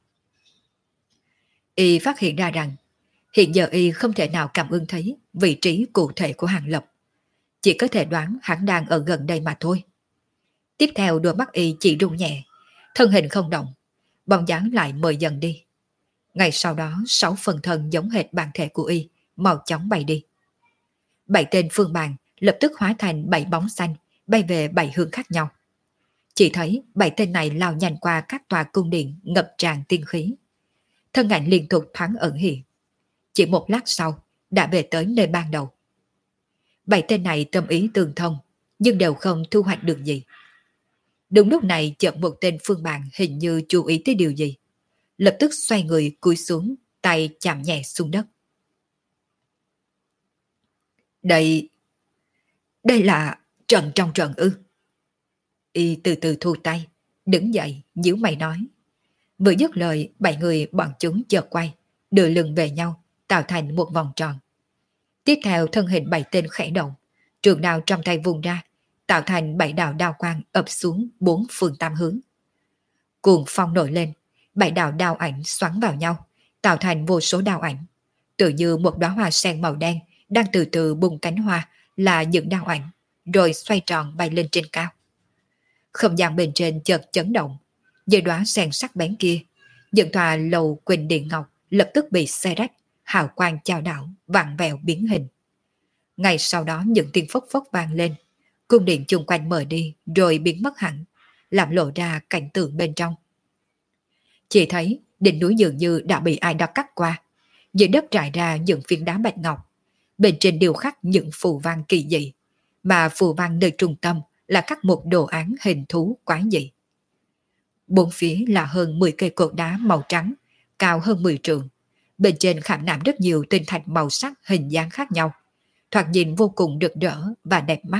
Y phát hiện ra rằng hiện giờ Y không thể nào cảm ứng thấy vị trí cụ thể của Hàng Lập. Chỉ có thể đoán hắn đang ở gần đây mà thôi. Tiếp theo đôi mắt Y chỉ rung nhẹ, thân hình không động, bóng dáng lại mờ dần đi. Ngay sau đó sáu phần thân giống hệt bản thể của Y mau chóng bay đi. Bảy tên Phương Bàn lập tức hóa thành bảy bóng xanh bay về bảy hướng khác nhau. Chỉ thấy bảy tên này lao nhanh qua các tòa cung điện ngập tràn tiên khí. Thân ảnh liên tục thoáng ẩn hiện. Chỉ một lát sau đã về tới nơi ban đầu. Bảy tên này tâm ý tương thông nhưng đều không thu hoạch được gì. Đúng lúc này chợt một tên Phương Bàn hình như chú ý tới điều gì. Lập tức xoay người cúi xuống, tay chạm nhẹ xuống đất. Đây... Đây là trận trong trận ư? Y từ từ thu tay, đứng dậy, nhíu mày nói. Vừa dứt lời, bảy người bọn chúng chợt quay, đưa lưng về nhau, tạo thành một vòng tròn. Tiếp theo thân hình bảy tên khẽ động, trường đao trong tay vùng ra, tạo thành bảy đạo đao quang ập xuống bốn phương tám hướng. Cuồng phong nổi lên, bảy đạo đao ảnh xoắn vào nhau, tạo thành vô số đao ảnh. Tự như một đóa hoa sen màu đen đang từ từ bung cánh hoa là những đao ảnh, rồi xoay tròn bay lên trên cao. Không gian bên trên chợt chấn động, dưới đóa sen sắc bén kia, những tòa lầu quỳnh điện ngọc lập tức bị xé rách, hào quang chao đảo, vặn vẹo biến hình. Ngay sau đó những tiếng phốc phốc vang lên, cung điện chung quanh mở đi rồi biến mất hẳn, làm lộ ra cảnh tượng bên trong. Chỉ thấy đỉnh núi dường như đã bị ai đó cắt qua, dưới đất trải ra những phiến đá bạch ngọc, bên trên điêu khắc những phù văn kỳ dị, mà phù văn nơi trung tâm là khắc một đồ án hình thú quái dị. Bốn phía là hơn mười cây cột đá màu trắng, cao hơn mười trượng, bên trên khảm nạm rất nhiều tinh thạch màu sắc hình dáng khác nhau, thoạt nhìn vô cùng rực rỡ và đẹp mắt.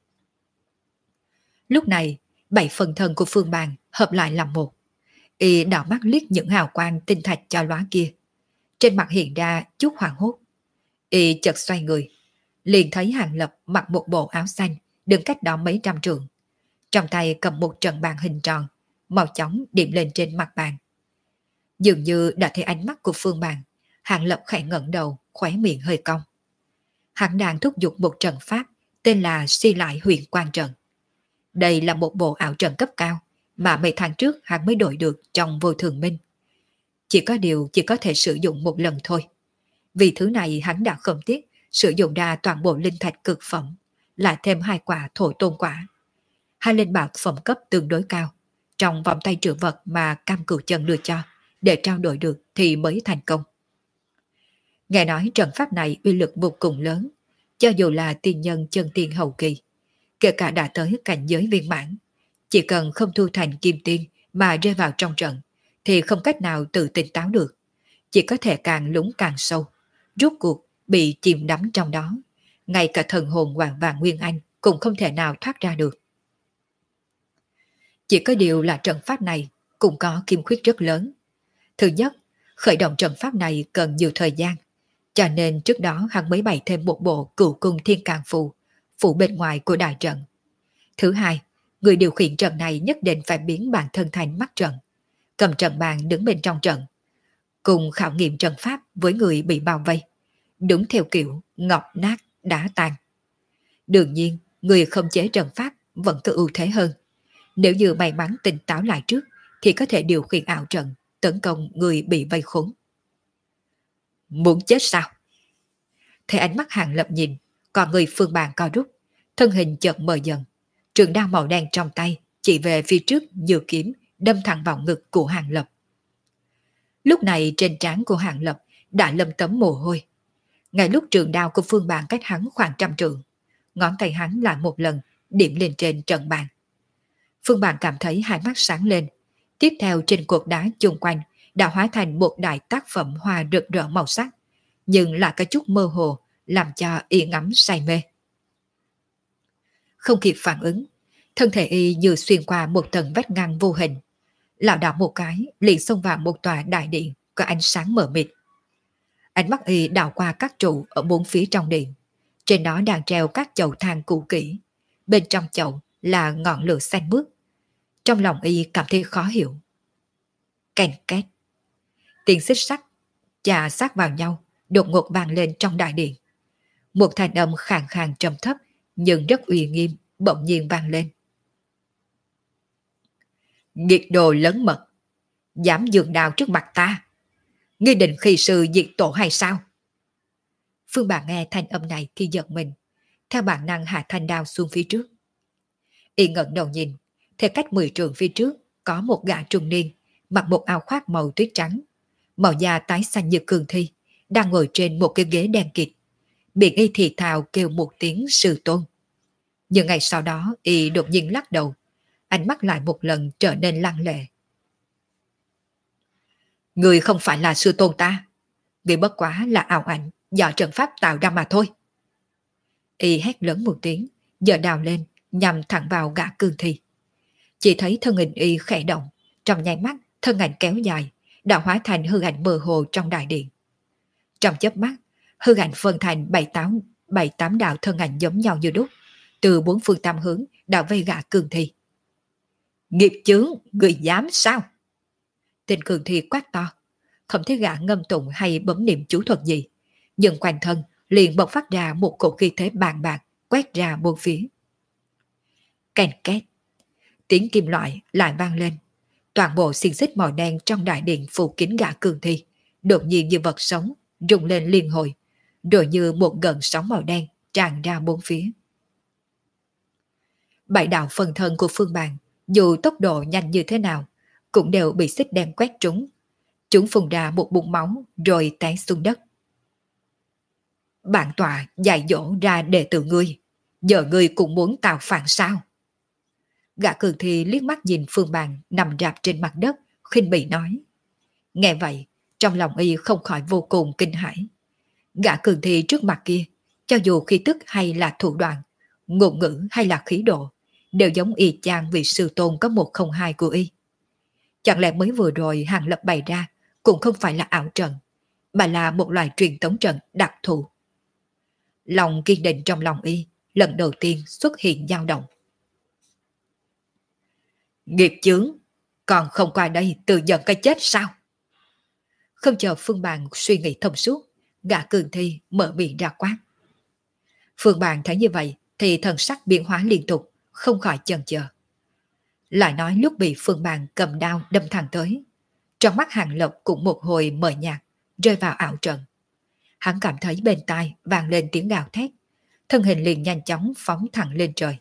Lúc này, bảy phần thân của Phương Bàn hợp lại làm một. Y đảo mắt liếc những hào quang tinh thạch cho lóa kia. Trên mặt hiện ra chút hoảng hốt. Y chợt xoay người, liền thấy Hàng Lập mặc một bộ áo xanh, đứng cách đó mấy trăm trượng. Trong tay cầm một trận bàn hình tròn, mau chóng điểm lên trên mặt bàn. Dường như đã thấy ánh mắt của Phương Bàn, Hàng Lập khẽ ngẩng đầu, khóe miệng hơi cong. Hắn đang thúc giục một trận pháp tên là Si Lại Huyền Quang Trận. Đây là một bộ ảo trận cấp cao mà mấy tháng trước hắn mới đổi được trong Vô Thường Minh. Chỉ có điều chỉ có thể sử dụng một lần thôi. Vì thứ này hắn đã không tiếc sử dụng ra toàn bộ linh thạch cực phẩm, lại thêm hai quả thổ tôn quả. Hai linh bảo phẩm cấp tương đối cao, trong vòng tay trữ vật mà Cam Cửu Chân đưa cho, để trao đổi được thì mới thành công. Nghe nói trận pháp này uy lực vô cùng lớn, cho dù là tiên nhân chân tiên hậu kỳ, kể cả đã tới cảnh giới viên mãn, chỉ cần không thu thành kim tiên mà rơi vào trong trận, thì không cách nào tự tỉnh táo được, chỉ có thể càng lún càng sâu, rốt cuộc bị chìm đắm trong đó, ngay cả thần hồn Hoàng Vàng Nguyên Anh cũng không thể nào thoát ra được. Chỉ có điều là trận pháp này cũng có khiếm khuyết rất lớn. Thứ nhất, khởi động trận pháp này cần nhiều thời gian, cho nên trước đó hắn mới bày thêm một bộ Cửu Cung Thiên Càn Phù, phủ bên ngoài của đại trận. Thứ hai, người điều khiển trận này nhất định phải biến bản thân thành mắt trận, cầm trận bàn đứng bên trong trận, cùng khảo nghiệm trận pháp với người bị bao vây, đúng theo kiểu ngọc nát đá tan. Đương nhiên, người không chế trận pháp vẫn có ưu thế hơn. Nếu như may mắn tỉnh táo lại trước, thì có thể điều khiển ảo trận, tấn công người bị vây khốn. Muốn chết sao? Thấy ánh mắt Hàng Lập nhìn, còn người Phương Bàn co rút, thân hình chợt mờ dần. Trường đao màu đen trong tay chỉ về phía trước như kiếm, đâm thẳng vào ngực của Hàng Lập. Lúc này trên trán của Hàng Lập đã lâm tấm mồ hôi. Ngay lúc trường đao của Phương Bàn cách hắn khoảng trăm trượng, ngón tay hắn lại một lần điểm lên trên trận bàn. Phương Bàn cảm thấy hai mắt sáng lên. Tiếp theo trên cột đá chung quanh đã hóa thành một đại tác phẩm hoa rực rỡ màu sắc, nhưng lại có chút mơ hồ, làm cho y ngắm say mê. Không kịp phản ứng, thân thể y như xuyên qua một tầng vách ngăn vô hình, lảo đảo một cái liền xông vào một tòa đại điện có ánh sáng mờ mịt. Ánh mắt y đảo qua các trụ ở bốn phía trong điện, trên đó đang treo các chậu than cũ kỹ, bên trong chậu là ngọn lửa xanh mướt. Trong lòng y cảm thấy khó hiểu. Kèn két, tiếng xích sắt chà sát vào nhau đột ngột vang lên trong đại điện. Một thanh âm khàn khàn trầm thấp nhưng rất uy nghiêm bỗng nhiên vang lên. Nghiệt đồ lớn mật, dám dường đao trước mặt ta, ngươi định khi sư diệt tổ hay sao? Phương Bàn nghe thanh âm này thì giật mình, theo bản năng hạ thanh đao xuống phía trước. Y ngẩng đầu nhìn, theo cách mười trượng phía trước có một gã trung niên mặc một áo khoác màu tuyết trắng, màu da tái xanh như cương thi, đang ngồi trên một cái ghế đen kịt. Miệng y thì thào kêu một tiếng sư tôn. Nhưng ngày sau đó y đột nhiên lắc đầu, ánh mắt lại một lần trở nên lăng lệ. Người không phải là sư tôn ta, người bất quá là ảo ảnh do trận pháp tạo ra mà thôi. Y hét lớn một tiếng, giơ đào lên nhằm thẳng vào gã cương thi. Chỉ thấy thân hình y khẽ động, trong nháy mắt thân ảnh kéo dài, đã hóa thành hư ảnh mơ hồ trong đại điện. Trong chớp mắt, hư ảnh phân thành bảy tám bảy tám đạo thân ảnh giống nhau như đúc, từ bốn phương tám hướng đã vây gã cương thi. Nghiệp chướng, người dám sao? Tên cương thi quát to, không thấy gã ngâm tụng hay bấm niệm chú thuật gì, nhưng quanh thân liền bộc phát ra một cổ khí thế bàn bạc quét ra bốn phía. Kèn két, tiếng kim loại lại vang lên. Toàn bộ xiềng xích màu đen trong đại điện phủ kín gã cương thi đột nhiên như vật sống rung lên liên hồi, rồi như một gợn sóng màu đen tràn ra bốn phía. Bảy đạo phần thân của Phương Bàn dù tốc độ nhanh như thế nào cũng đều bị xích đen quét trúng. Chúng phun ra một bụng máu rồi té xuống đất. Bản tọa dạy dỗ ra đệ tử ngươi, giờ ngươi cũng muốn tạo phản sao? Gã cương thi liếc mắt nhìn Phương Bàn nằm rạp trên mặt đất, khinh bỉ nói. Nghe vậy, trong lòng y không khỏi vô cùng kinh hãi. Gã cương thi trước mặt kia, cho dù khí tức hay là thủ đoạn, ngôn ngữ hay là khí độ, đều giống y chang vị sư tôn có một không hai của y. Chẳng lẽ mới vừa rồi Hàng Lập bày ra cũng không phải là ảo trận, mà là một loại truyền tống trận đặc thù. Lòng kiên định trong lòng y lần đầu tiên xuất hiện dao động. Nghiệp chướng, còn không qua đây tự nhận cái chết sao? Không chờ Phương Bàn suy nghĩ thông suốt, gã cường thi mở miệng ra quát. Phương Bàn thấy như vậy thì thần sắc biến hóa liên tục, không khỏi chần chờ. Lại nói lúc bị Phương Bàn cầm đao đâm thẳng tới, trong mắt Hàng Lập cũng một hồi mờ nhạt, rơi vào ảo trận. Hắn cảm thấy bên tai vang lên tiếng gào thét, thân hình liền nhanh chóng phóng thẳng lên trời.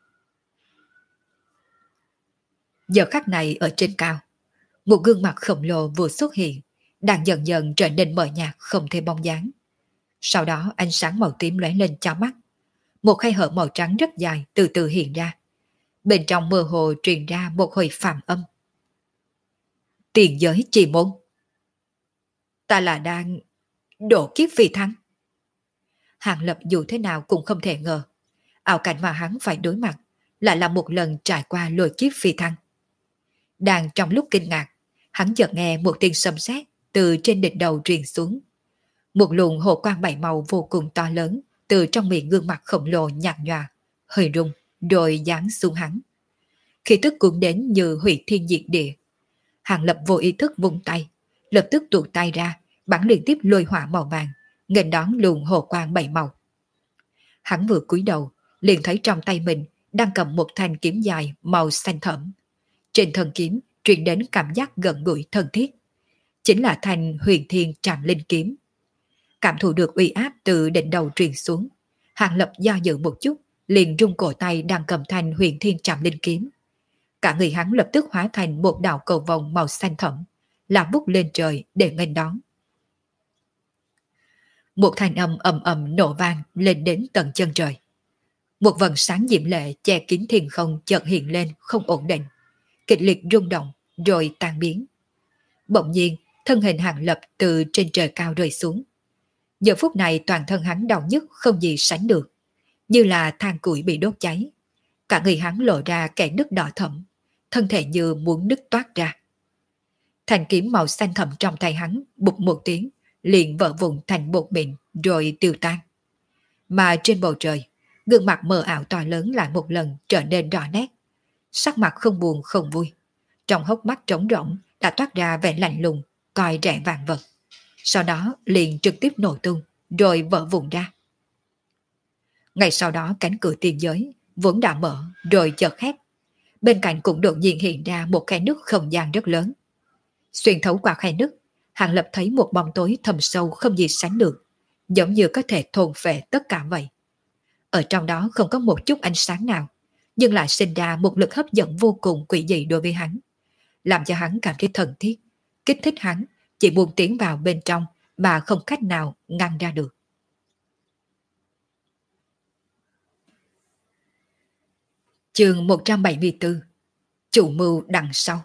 Giờ khắc này ở trên cao, một gương mặt khổng lồ vừa xuất hiện, đang dần dần trở nên mờ nhạt không thể bóng dáng. Sau đó ánh sáng màu tím lóe lên chói mắt, một khe hở màu trắng rất dài từ từ hiện ra. Bên trong mơ hồ truyền ra một hồi phàm âm. Tiền giới trì môn. Ta là đang độ kiếp phi thăng. Hàng Lập dù thế nào cũng không thể ngờ, ảo cảnh mà hắn phải đối mặt lại là một lần trải qua lôi kiếp phi thăng. Đang trong lúc kinh ngạc, hắn chợt nghe một tiếng sấm sét từ trên đỉnh đầu truyền xuống. Một luồng hồ quang bảy màu vô cùng to lớn từ trong miệng gương mặt khổng lồ nhạt nhòa, hơi rung, rồi giáng xuống hắn. Khi tức cuốn đến như hủy thiên diệt địa. Hàng Lập vô ý thức vung tay, lập tức tuột tay ra, bắn liên tiếp lôi hỏa màu vàng, nghênh đón luồng hồ quang bảy màu. Hắn vừa cúi đầu, liền thấy trong tay mình đang cầm một thanh kiếm dài màu xanh thẫm. Trên thân kiếm truyền đến cảm giác gần gũi thân thiết. Chính là thanh huyền thiên trảm linh kiếm. Cảm thụ được uy áp từ đỉnh đầu truyền xuống, Hàng Lập do dự một chút, liền rung cổ tay đang cầm thanh huyền thiên trảm linh kiếm. Cả người hắn lập tức hóa thành một đạo cầu vồng màu xanh thẫm, làm bút lên trời để nghênh đón. Một thanh âm ầm ầm nổ vang lên đến tận chân trời. Một vầng sáng diễm lệ che kín thiên không chợt hiện lên không ổn định, kịch liệt rung động rồi tan biến. Bỗng nhiên, thân hình Hàng Lập từ trên trời cao rơi xuống. Giờ phút này toàn thân hắn đau nhức không gì sánh được, như là than củi bị đốt cháy. Cả người hắn lộ ra kẻ nứt đỏ thẫm, thân thể như muốn nứt toát ra. Thanh kiếm màu xanh thẫm trong tay hắn bụp một tiếng, liền vỡ vụn thành bột mịn rồi tiêu tan. Mà trên bầu trời, gương mặt mờ ảo to lớn lại một lần trở nên rõ nét. Sắc mặt không buồn không vui, trong hốc mắt trống rỗng đã toát ra vẻ lạnh lùng, coi rẻ vàng vật. Sau đó liền trực tiếp nổ tung, rồi vỡ vụn ra. Ngay sau đó cánh cửa tiên giới vốn đã mở rồi chợt khép. Bên cạnh cũng đột nhiên hiện ra một khe nứt không gian rất lớn. Xuyên thấu qua khe nứt, Hàng Lập thấy một bóng tối thầm sâu không gì sánh được, giống như có thể thôn phệ tất cả vậy. Ở trong đó không có một chút ánh sáng nào, nhưng lại sinh ra một lực hấp dẫn vô cùng quỷ dị đối với hắn, làm cho hắn cảm thấy thân thiết, kích thích hắn chỉ muốn tiến vào bên trong mà không cách nào ngăn ra được. Chương một trăm bảy mươi tư. Chủ mưu đằng sau.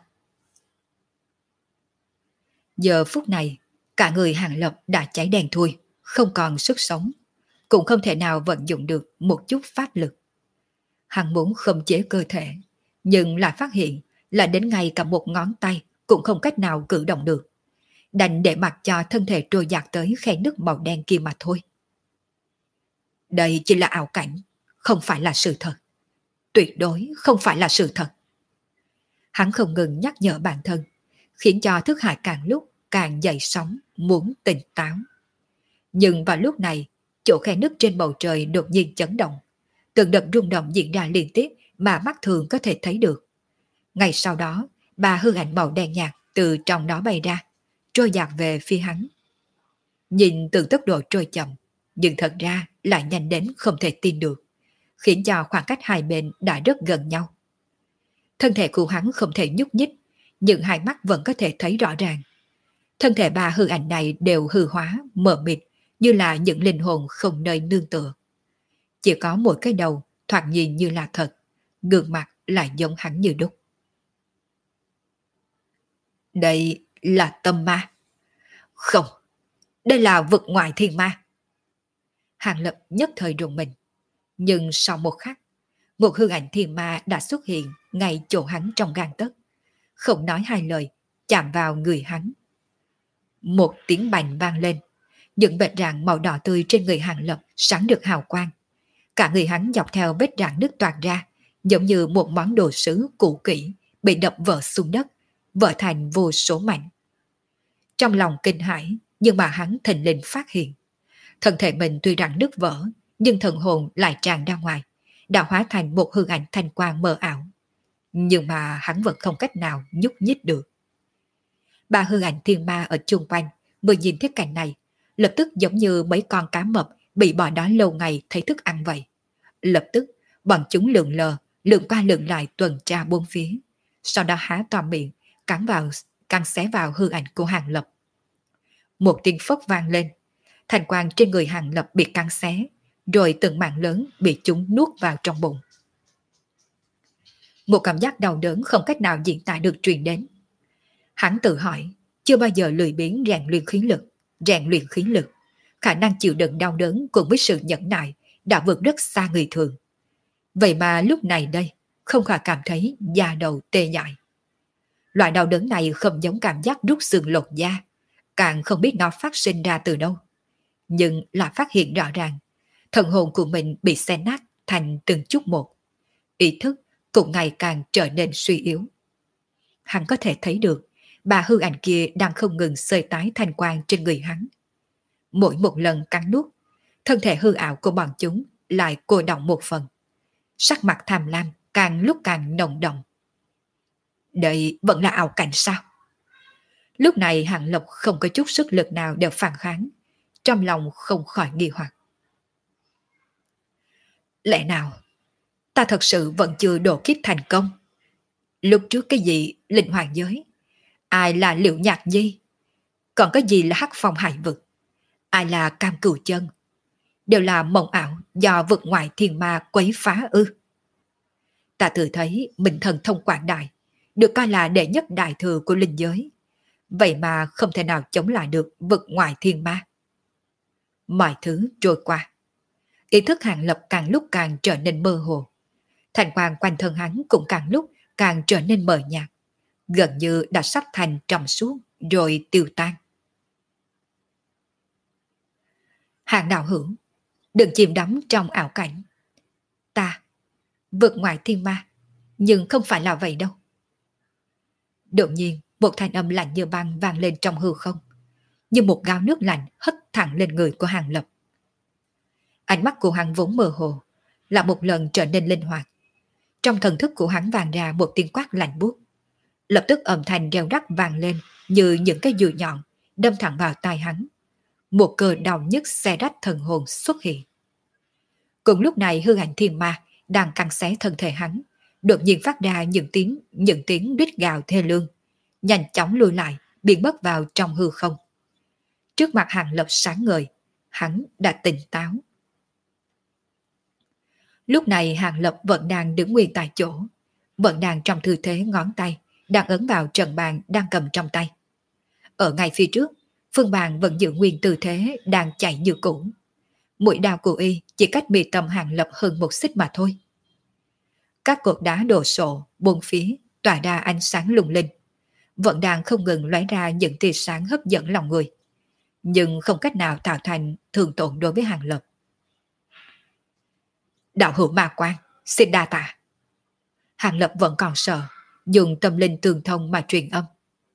Giờ phút này, cả người Hàng Lập đã cháy đen thui, không còn sức sống, cũng không thể nào vận dụng được một chút pháp lực. Hắn muốn khống chế cơ thể, nhưng lại phát hiện là đến ngay cả một ngón tay cũng không cách nào cử động được. Đành để mặc cho thân thể trôi dạt tới khe nước màu đen kia mà thôi. Đây chỉ là ảo cảnh, không phải là sự thật. Tuyệt đối không phải là sự thật. Hắn không ngừng nhắc nhở bản thân, khiến cho thức hải càng lúc càng dậy sóng, muốn tỉnh táo. Nhưng vào lúc này, chỗ khe nứt trên bầu trời đột nhiên chấn động. Từng đợt rung động diễn ra liên tiếp mà mắt thường có thể thấy được. Ngay sau đó, ba hư ảnh màu đen nhạt từ trong đó bay ra, trôi dạt về phía hắn. Nhìn từ tốc độ trôi chậm, nhưng thật ra lại nhanh đến không thể tin được, khiến cho khoảng cách hai bên đã rất gần nhau. Thân thể của hắn không thể nhúc nhích, nhưng hai mắt vẫn có thể thấy rõ ràng. Thân thể ba hư ảnh này đều hư hóa, mờ mịt, như là những linh hồn không nơi nương tựa. Chỉ có một cái đầu thoạt nhìn như là thật, gương mặt lại giống hắn như đúc. Đây là tâm ma. Không, đây là vực ngoại thiên ma. Hàng Lập nhất thời rùng mình. Nhưng sau một khắc, một hư ảnh thiên ma đã xuất hiện ngay chỗ hắn trong gang tấc, không nói hai lời, chạm vào người hắn. Một tiếng bành vang lên, những vết rạn màu đỏ tươi trên người Hàng Lập sáng được hào quang. Cả người hắn dọc theo vết rạn nứt toạc ra, giống như một món đồ sứ cũ kỹ bị đập vỡ xuống đất, vỡ thành vô số mảnh. Trong lòng kinh hãi, nhưng mà hắn thình lình phát hiện, thân thể mình tuy rằng nứt vỡ, nhưng thần hồn lại tràn ra ngoài, đã hóa thành một hư ảnh thanh quang mờ ảo. Nhưng mà hắn vẫn không cách nào nhúc nhích được. Ba hư ảnh thiên ma ở chung quanh vừa nhìn thấy cảnh này, lập tức giống như mấy con cá mập bị bỏ đói lâu ngày thấy thức ăn vậy. Lập tức bọn chúng lượn lờ, lượn qua lượn lại tuần tra bốn phía, sau đó há to miệng cắn vào, cắn xé vào hư ảnh của Hàng Lập. Một tiếng phốc vang lên, thanh quang trên người Hàng Lập bị cắn xé, rồi từng mảng lớn bị chúng nuốt vào trong bụng. Một cảm giác đau đớn không cách nào diễn tả được truyền đến. Hắn tự hỏi, chưa bao giờ lười biếng rèn luyện khí lực, rèn luyện khí lực, khả năng chịu đựng đau đớn cùng với sự nhẫn nại đã vượt rất xa người thường. Vậy mà lúc này đây, không khỏi cảm thấy da đầu tê dại. Loại đau đớn này không giống cảm giác rút xương lột da, càng không biết nó phát sinh ra từ đâu. Nhưng là phát hiện rõ ràng, thần hồn của mình bị xé nát thành từng chút một. Ý thức cũng ngày càng trở nên suy yếu. Hắn có thể thấy được, bà hư ảnh kia đang không ngừng xơi tái thanh quang trên người hắn. Mỗi một lần cắn nuốt, thân thể hư ảo của bọn chúng lại cô động một phần. Sắc mặt tham lam càng lúc càng nồng đậm. Đây vẫn là ảo cảnh sao? Lúc này Hàng Lập không có chút sức lực nào để phản kháng, trong lòng không khỏi nghi hoặc. Lẽ nào ta thật sự vẫn chưa độ kiếp thành công? Lúc trước cái gì linh hoàng giới, ai là Liệu Nhạc Nhi, còn cái gì là hắc phong hải vực, ai là cam cửu chân, đều là mộng ảo do vực ngoại thiên ma quấy phá ư? Ta tự thấy mình thần thông quảng đại, được coi là đệ nhất đại thừa của linh giới, vậy mà không thể nào chống lại được vực ngoại thiên ma. Mọi thứ trôi qua, ý thức Hàng Lập càng lúc càng trở nên mơ hồ, thành quang quanh thân hắn cũng càng lúc càng trở nên mờ nhạt, gần như đã sắp thành trong suốt rồi tiêu tan. Hàng đạo hữu, đừng chìm đắm trong ảo cảnh. Ta vượt ngoài thiên ma, nhưng không phải là vậy đâu. Đột nhiên một thanh âm lạnh như băng vang lên trong hư không, như một gáo nước lạnh hất thẳng lên người của Hàng Lập. Ánh mắt của hắn vốn mơ hồ, là một lần trở nên linh hoạt. Trong thần thức của hắn vang ra một tiếng quát lạnh buốt, lập tức âm thanh reo rắc vang lên như những cái dùi nhọn đâm thẳng vào tai hắn. Một cơn đau nhức xé rách thần hồn xuất hiện. Cùng lúc này hư ảnh thiên ma đang cắn xé thân thể hắn, đột nhiên phát ra những tiếng những tiếng rít gào thê lương, nhanh chóng lùi lại, biến mất vào trong hư không. Trước mặt Hàng Lập sáng ngời, hắn đã tỉnh táo. Lúc này Hàng Lập vẫn đang đứng nguyên tại chỗ, vẫn đang trong tư thế ngón tay đang ấn vào trận bàn đang cầm trong tay. Ở ngay phía trước, Phương Bàn vẫn giữ nguyên tư thế đang chạy như cũ. Mũi đao của y chỉ cách mi tâm Hàng Lập hơn một xích mà thôi. Các cột đá đồ sộ bốn phía tỏa ra ánh sáng lung linh, vẫn đang không ngừng lóe ra những tia sáng hấp dẫn lòng người, nhưng không cách nào tạo thành thương tổn đối với Hàng Lập. Đạo hữu ma quan, xin đa tạ. Hàng Lập vẫn còn sợ, dùng tâm linh tương thông mà truyền âm.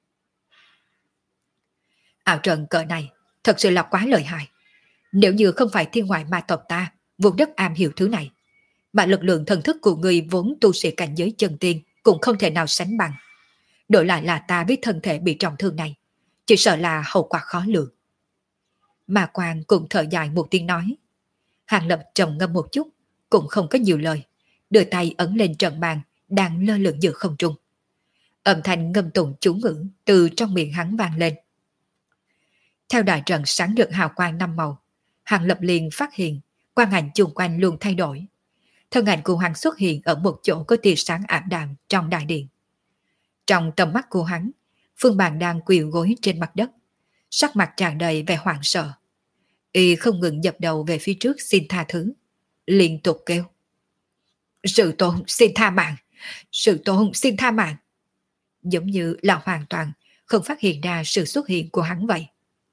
Ảo trận cỡ này thật sự là quá lợi hại. Nếu như không phải thiên ngoại ma tộc ta vốn rất am hiểu thứ này, mà lực lượng thần thức của người vốn tu sĩ cảnh giới chân tiên cũng không thể nào sánh bằng. Đổi lại là ta biết thân thể bị trọng thương này, chỉ sợ là hậu quả khó lường. Ma quan cũng thở dài một tiếng nói. Hàng Lập trầm ngâm một chút, cũng không có nhiều lời, đưa tay ấn lên trận bàn đang lơ lửng giữa không trung. Âm thanh ngâm tụng chú ngữ từ trong miệng hắn vang lên. Theo đại trận sáng rực hào quang năm màu, Hàng Lập liền phát hiện quang ảnh chung quanh luôn thay đổi. Thân ảnh của hắn xuất hiện ở một chỗ có tia sáng ảm đạm trong đại điện. Trong tầm mắt của hắn, Phương Bàn đang quỳ gối trên mặt đất, sắc mặt tràn đầy vẻ hoảng sợ. Y không ngừng dập đầu về phía trước xin tha thứ, liên tục kêu: Sự tôn xin tha mạng, sự tôn xin tha mạng. Giống như là hoàn toàn không phát hiện ra sự xuất hiện của hắn vậy.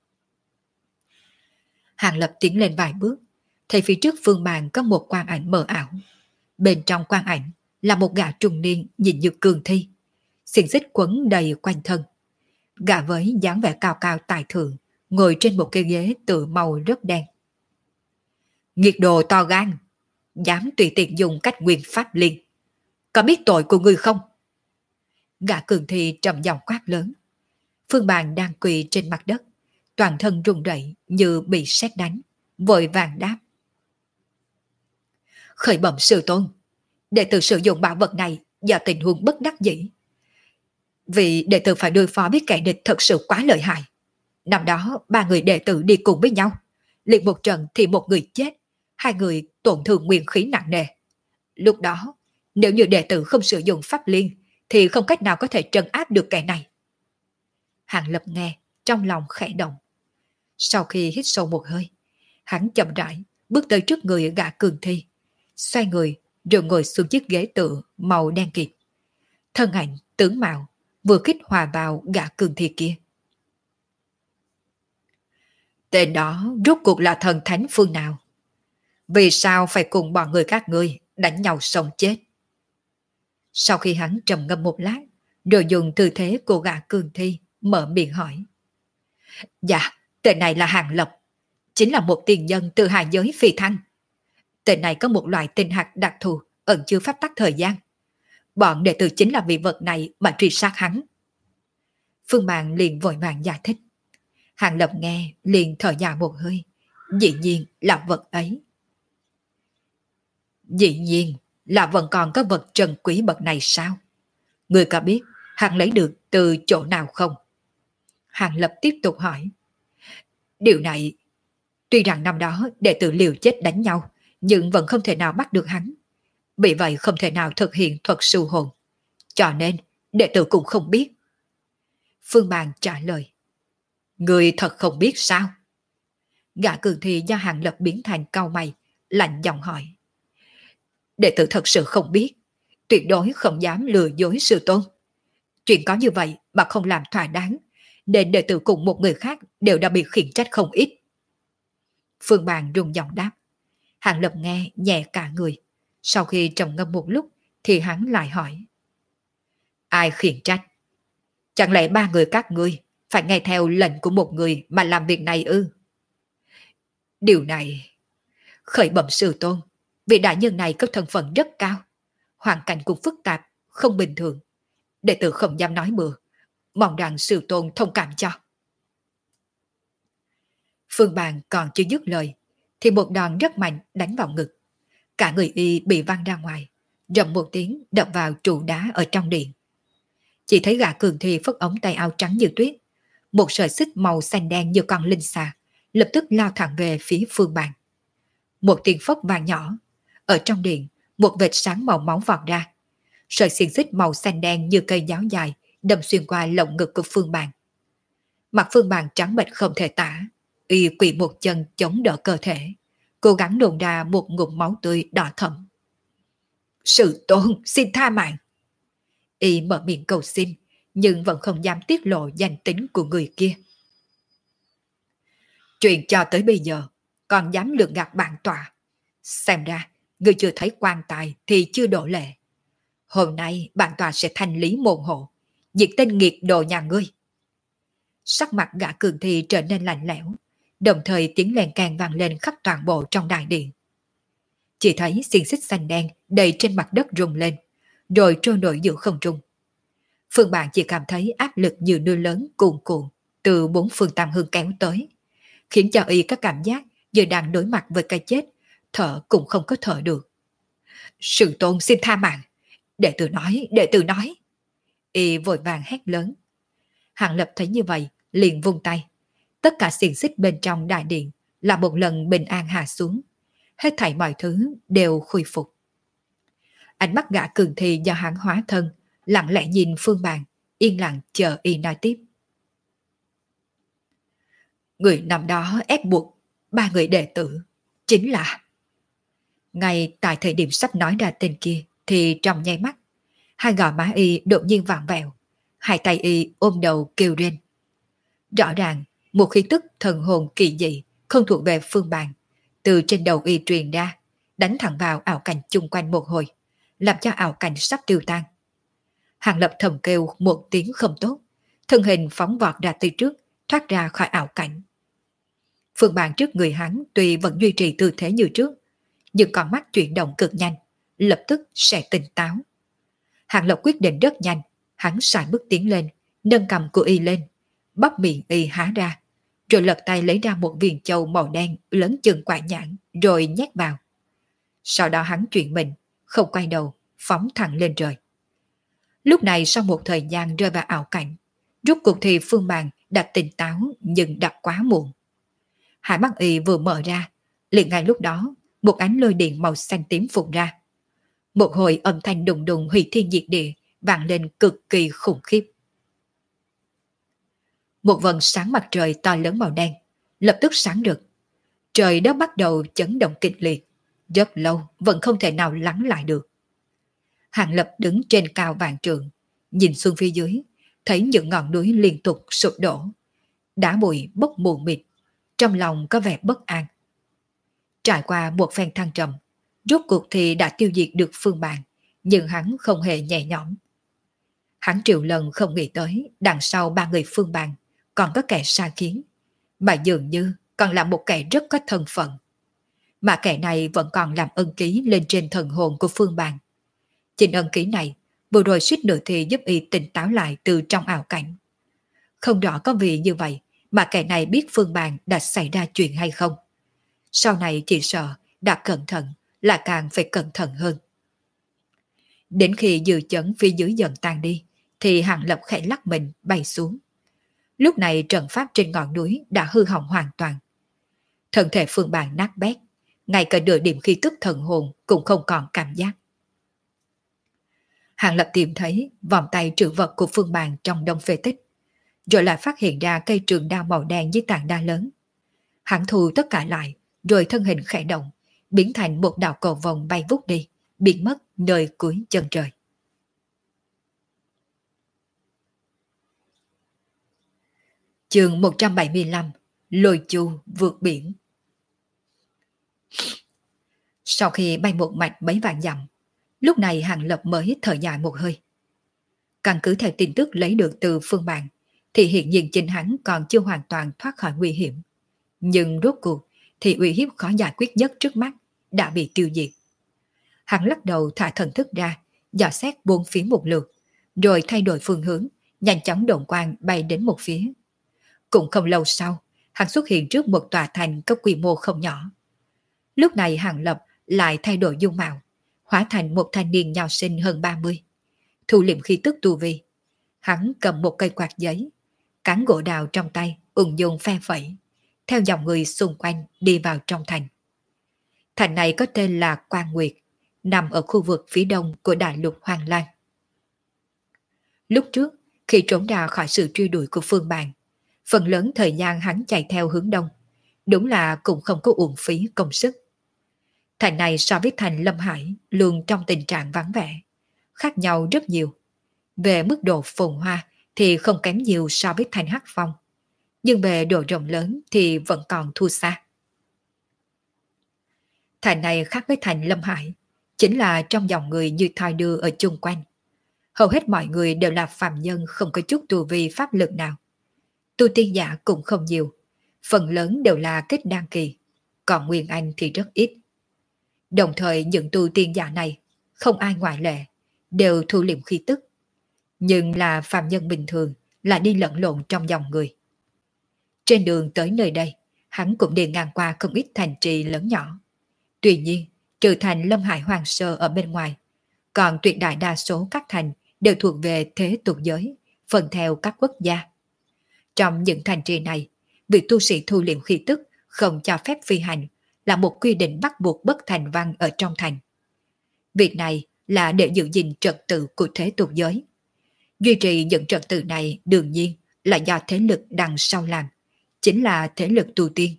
Hàng Lập tiến lên vài bước, thấy phía trước Phương Bàn có một quang ảnh mờ ảo. Bên trong quang ảnh là một gã trung niên nhìn như cường thi, xiềng xích quấn đầy quanh thân. Gã với dáng vẻ cao cao tài thượng, ngồi trên một cái ghế tự màu rất đen. Nghiệt đồ to gan, dám tùy tiện dùng cách nguyên pháp liên, có biết tội của người không? Gã cường thi trầm giọng quát lớn. Phương Bàn đang quỳ trên mặt đất, toàn thân run rẩy như bị sét đánh, vội vàng đáp: Khởi bẩm sư tôn, đệ tử sử dụng bảo vật này do tình huống bất đắc dĩ. Vì đệ tử phải đối phó với kẻ địch thật sự quá lợi hại. Năm đó ba người đệ tử đi cùng với nhau, liền một trận thì một người chết, hai người tổn thương nguyên khí nặng nề. Lúc đó, nếu như đệ tử không sử dụng pháp liên, thì không cách nào có thể trấn áp được kẻ này. Hàng Lập nghe, trong lòng khẽ động. Sau khi hít sâu một hơi, hắn chậm rãi bước tới trước người gã cường thi, xoay người rồi ngồi xuống chiếc ghế tựa màu đen kịt. Thân ảnh tướng mạo vừa khích hòa vào gã cường thi kia. Tên đó rốt cuộc là thần thánh phương nào? Vì sao phải cùng bọn người các ngươi đánh nhau sống chết? Sau khi hắn trầm ngâm một lát, rồi dùng tư thế của gã cường thi mở miệng hỏi. Dạ, tên này là Hàng Lập, chính là một tiền nhân từ hai giới phi thăng. Tên này có một loại tinh hạt đặc thù ẩn chứa pháp tắc thời gian. Bọn đệ tử chính là vì vật này mà truy sát hắn. Phương Bàn liền vội vàng giải thích. Hàng Lập nghe liền thở dài một hơi. Dĩ nhiên là vật ấy. Dĩ nhiên là vẫn còn có vật trân quý bậc này sao? Người có biết hắn lấy được từ chỗ nào không? Hàng Lập tiếp tục hỏi. Điều này, tuy rằng năm đó đệ tử liều chết đánh nhau, nhưng vẫn không thể nào bắt được hắn. Vì vậy không thể nào thực hiện thuật siêu hồn. Cho nên đệ tử cũng không biết. Phương Bàn trả lời. Người thật không biết sao? Gã cường thi do Hàng Lập biến thành cau mày, lạnh giọng hỏi. Đệ tử thật sự không biết, tuyệt đối không dám lừa dối sư tôn. Chuyện có như vậy mà không làm thỏa đáng, nên đệ tử cùng một người khác đều đã bị khiển trách không ít. Phương Bàn rung giọng đáp. Hàng Lập nghe nhẹ cả người. Sau khi trầm ngâm một lúc thì hắn lại hỏi. Ai khiển trách? Chẳng lẽ ba người các ngươi phải nghe theo lệnh của một người mà làm việc này ư? Điều này... Khởi bẩm sư tôn, vị đại nhân này có thân phận rất cao. Hoàn cảnh cũng phức tạp, không bình thường. Đệ tử không dám nói bừa. Mong rằng sư tôn thông cảm cho. Phương Bàn còn chưa dứt lời thì một đòn rất mạnh đánh vào ngực. Cả người y bị văng ra ngoài, rầm một tiếng đập vào trụ đá ở trong điện. Chỉ thấy gã cường thi phất ống tay áo trắng như tuyết, một sợi xích màu xanh đen như con linh xà lập tức lao thẳng về phía Phương Bàn. Một tiếng phất vàng nhỏ, ở trong điện một vệt sáng màu máu vọt ra. Sợi xiềng xích màu xanh đen như cây giáo dài đâm xuyên qua lồng ngực của Phương Bàn. Mặt Phương Bàn trắng bệch không thể tả, y quỳ một chân chống đỡ cơ thể, cố gắng nôn ra một ngụm máu tươi đỏ thẫm. Sư tôn, xin tha mạng. Y mở miệng cầu xin, nhưng vẫn không dám tiết lộ danh tính của người kia. Chuyện cho tới bây giờ, còn dám lường gạt bản tọa. Xem ra, người chưa thấy quan tài thì chưa đổ lệ. Hôm nay bản tọa sẽ thanh lý môn hộ, diệt tên nghiệt đồ nhà ngươi. Sắc mặt gã cường thi trở nên lạnh lẽo, đồng thời tiếng len can vang lên khắp toàn bộ trong đại điện. Chỉ thấy xiềng xích xanh đen đầy trên mặt đất rung lên, rồi trôi nổi giữa không trung. Phương Bàn chỉ cảm thấy áp lực như núi lớn cuồn cuộn từ bốn phương tam hướng kéo tới, khiến cho y có cảm giác như đang đối mặt với cái chết, thở cũng không có thở được. Sư tôn xin tha mạng, đệ tử nói, đệ tử nói. Y vội vàng hét lớn. Hàng Lập thấy như vậy, liền vung tay. Tất cả xiềng xích bên trong đại điện là một lần bình an hạ xuống. Hết thảy mọi thứ đều khôi phục. Ánh mắt gã cường thi do hắn hóa thân, lặng lẽ nhìn Phương Bàn, yên lặng chờ y nói tiếp. Người năm đó ép buộc ba người đệ tử, chính là... Ngay tại thời điểm sắp nói ra tên kia, thì trong nháy mắt, hai gò má y đột nhiên vặn vẹo, hai tay y ôm đầu kêu rên. Rõ ràng, một khí tức thần hồn kỳ dị, không thuộc về Phương Bàn, từ trên đầu y truyền ra, đánh thẳng vào ảo cảnh chung quanh một hồi, làm cho ảo cảnh sắp tiêu tan. Hàng Lập thầm kêu một tiếng không tốt, thân hình phóng vọt ra từ trước, thoát ra khỏi ảo cảnh. Phương Bàn trước người hắn tuy vẫn duy trì tư thế như trước, nhưng con mắt chuyển động cực nhanh, lập tức sẽ tỉnh táo. Hàng Lập quyết định rất nhanh, hắn sải bước tiến lên, nâng cầm của y lên, bắp miệng y há ra, rồi lật tay lấy ra một viên châu màu đen lớn chừng quả nhãn, rồi nhét vào. Sau đó hắn chuyển mình, không quay đầu, phóng thẳng lên trời. Lúc này sau một thời gian rơi vào ảo cảnh, rốt cuộc thì Phương Bàn đã tỉnh táo nhưng đã quá muộn. Hai mắt y vừa mở ra, liền ngay lúc đó, một ánh lôi điện màu xanh tím phun ra. Một hồi âm thanh đùng đùng hủy thiên diệt địa vang lên cực kỳ khủng khiếp. Một vầng sáng mặt trời to lớn màu đen lập tức sáng rực. Trời đất bắt đầu chấn động kịch liệt, rất lâu vẫn không thể nào lắng lại được. Hàng Lập đứng trên cao vạn trượng, nhìn xuống phía dưới, thấy những ngọn núi liên tục sụp đổ, đá bụi bốc mù mịt, trong lòng có vẻ bất an. Trải qua một phen thăng trầm, rốt cuộc thì đã tiêu diệt được Phương Bàn, nhưng hắn không hề nhẹ nhõm. Hắn triệu lần không nghĩ tới đằng sau ba người Phương Bàn còn có kẻ xa kiến, mà dường như còn là một kẻ rất có thân phận. Mà kẻ này vẫn còn làm ân ký lên trên thần hồn của Phương Bàn. Chính ân ký này vừa rồi suýt nữa thì giúp y tỉnh táo lại từ trong ảo cảnh. Không rõ có vì như vậy mà kẻ này biết Phương Bàn đã xảy ra chuyện hay không. Sau này chỉ sợ đã cẩn thận là càng phải cẩn thận hơn. Đến khi dư chấn phía dưới dần tan đi, thì Hàng Lập khẽ lắc mình bay xuống. Lúc này trận pháp trên ngọn núi đã hư hỏng hoàn toàn. Thân thể Phương Bàn nát bét, ngay cả nửa điểm khí tức thần hồn cũng không còn cảm giác. Hàng Lập tìm thấy vòng tay trữ vật của Phương Bàn trong đống phế tích, rồi lại phát hiện ra cây trường đao màu đen với tảng đá lớn. Hắn thu tất cả lại, rồi thân hình khẽ động, biến thành một đạo cầu vồng bay vút đi, biến mất nơi cuối chân trời. Chương một trăm bảy mươi lăm. Lôi chu vượt biển. Sau khi bay một mạch mấy vạn dặm, lúc này Hàng Lập mới thở dài một hơi. Căn cứ theo tin tức lấy được từ Phương Bàn, thì hiện nhiên chính hắn còn chưa hoàn toàn thoát khỏi nguy hiểm. Nhưng rốt cuộc thì uy hiếp khó giải quyết nhất trước mắt đã bị tiêu diệt. Hắn lắc đầu thả thần thức ra, dò xét bốn phía một lượt, rồi thay đổi phương hướng, nhanh chóng độn quang bay đến một phía. Cũng không lâu sau, hắn xuất hiện trước một tòa thành có quy mô không nhỏ. Lúc này Hàng Lập lại thay đổi dung mạo, hóa thành một thanh niên nho sinh hơn ba mươi. Thu liệm khí tức tu vi. Hắn cầm một cây quạt giấy, cán gỗ đào trong tay, ung dung phe phẩy, theo dòng người xung quanh đi vào trong thành. Thành này có tên là Quan Nguyệt, nằm ở khu vực phía đông của đại lục Hoàng Lan. Lúc trước, khi trốn ra khỏi sự truy đuổi của Phương Bàn, phần lớn thời gian hắn chạy theo hướng đông, đúng là cũng không có uổng phí công sức. Thành này so với thành Lâm Hải luôn trong tình trạng vắng vẻ, khác nhau rất nhiều. Về mức độ phồn hoa thì không kém nhiều so với thành Hắc Phong, nhưng về độ rộng lớn thì vẫn còn thua xa. Thành này khác với thành Lâm Hải, chính là trong dòng người như thoi đưa ở chung quanh. Hầu hết mọi người đều là phàm nhân không có chút tu vi pháp lực nào. Tu tiên giả cũng không nhiều, phần lớn đều là kết đan kỳ, còn Nguyên Anh thì rất ít. Đồng thời những tu tiên giả này, không ai ngoại lệ, đều thu liệm khí tức. Nhưng là phàm nhân bình thường, là đi lẫn lộn trong dòng người. Trên đường tới nơi đây, hắn cũng đi ngang qua không ít thành trì lớn nhỏ. Tuy nhiên, trừ thành Lâm Hải Hoàng Sơ ở bên ngoài, còn tuyệt đại đa số các thành đều thuộc về thế tục giới, phần theo các quốc gia. Trong những thành trì này, việc tu sĩ thu liệm khí tức không cho phép phi hành là một quy định bắt buộc bất thành văn ở trong thành. Việc này là để giữ gìn trật tự của thế tục giới. Duy trì những trật tự này đương nhiên là do thế lực đằng sau làm, chính là thế lực tu tiên.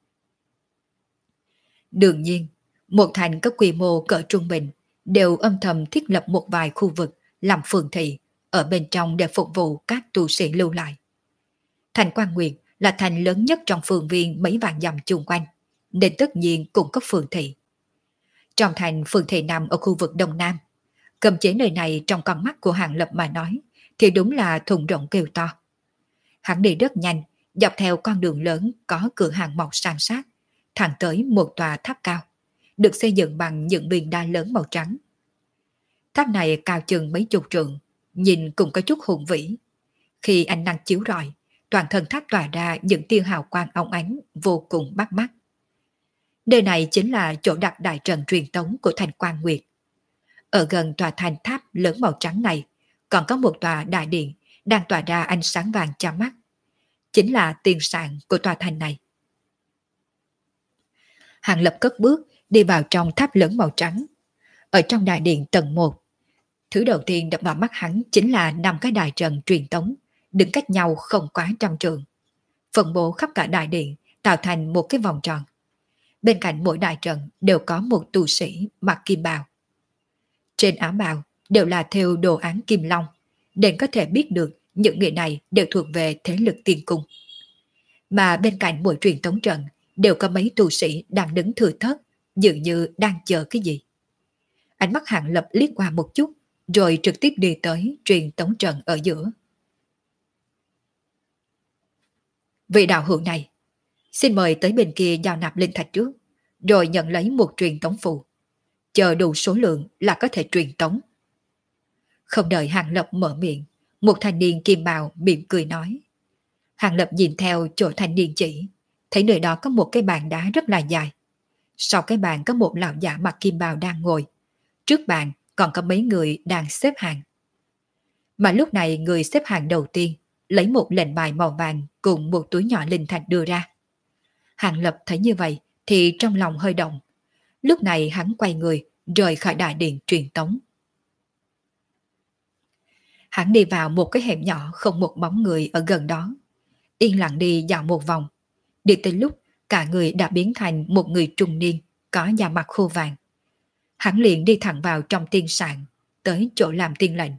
Đương nhiên, một thành có quy mô cỡ trung bình đều âm thầm thiết lập một vài khu vực làm phường thị ở bên trong để phục vụ các tu sĩ lưu lại. Thành Quan Nguyệt là thành lớn nhất trong phường viên mấy vạn dặm chung quanh, nên tất nhiên cũng có phường thị. Trong thành phường thị nằm ở khu vực Đông Nam, cầm chế nơi này trong con mắt của Hàng Lập mà nói thì đúng là thùng rộng kêu to. Hắn đi rất nhanh, dọc theo con đường lớn có cửa hàng màu san sát, thẳng tới một tòa tháp cao, được xây dựng bằng những viên đá lớn màu trắng. Tháp này cao chừng mấy chục trượng, nhìn cũng có chút hùng vĩ. Khi ánh nắng chiếu rọi, toàn thân tháp tỏa ra những tia hào quang óng ánh vô cùng bắt mắt. Nơi này chính là chỗ đặt đại trận truyền tống của thành Quan Nguyệt. Ở gần tòa thành tháp lớn màu trắng này, còn có một tòa đại điện đang tỏa ra ánh sáng vàng cho mắt. Chính là tiền sạn của tòa thành này. Hàng Lập cất bước đi vào trong tháp lớn màu trắng. Ở trong đại điện tầng một, thứ đầu tiên đập vào mắt hắn chính là năm cái đại trận truyền tống, đứng cách nhau không quá trăm trượng. Phân bố khắp cả đại điện, tạo thành một cái vòng tròn. Bên cạnh mỗi đại trận đều có một tu sĩ mặc kim bào. Trên áo bào đều là thêu đồ án kim long, nên có thể biết được những người này đều thuộc về thế lực tiên cung. Mà bên cạnh mỗi truyền tống trận đều có mấy tu sĩ đang đứng thừa thớt, dường như đang chờ cái gì. Ánh mắt Hàng Lập liếc qua một chút, rồi trực tiếp đi tới truyền tống trận ở giữa. Vị đạo hữu này, xin mời tới bên kia giao nạp linh thạch trước, rồi nhận lấy một truyền tống phù. Chờ đủ số lượng là có thể truyền tống. Không đợi Hàng Lập mở miệng, một thanh niên kim bào mỉm cười nói. Hàng Lập nhìn theo chỗ thanh niên chỉ, thấy nơi đó có một cái bàn đá rất là dài. Sau cái bàn có một lão giả mặc kim bào đang ngồi. Trước bàn còn có mấy người đang xếp hàng. Mà lúc này người xếp hàng đầu tiên lấy một lệnh bài màu vàng cùng một túi nhỏ linh thạch đưa ra. Hàng Lập thấy như vậy thì trong lòng hơi động. Lúc này hắn quay người rời khỏi đại điện truyền tống. Hắn đi vào một cái hẻm nhỏ không một bóng người ở gần đó. Yên lặng đi dạo một vòng. Đi tới lúc cả người đã biến thành một người trung niên có da mặt khô vàng. Hắn liền đi thẳng vào trong tiên sạn, tới chỗ làm tiên lệnh.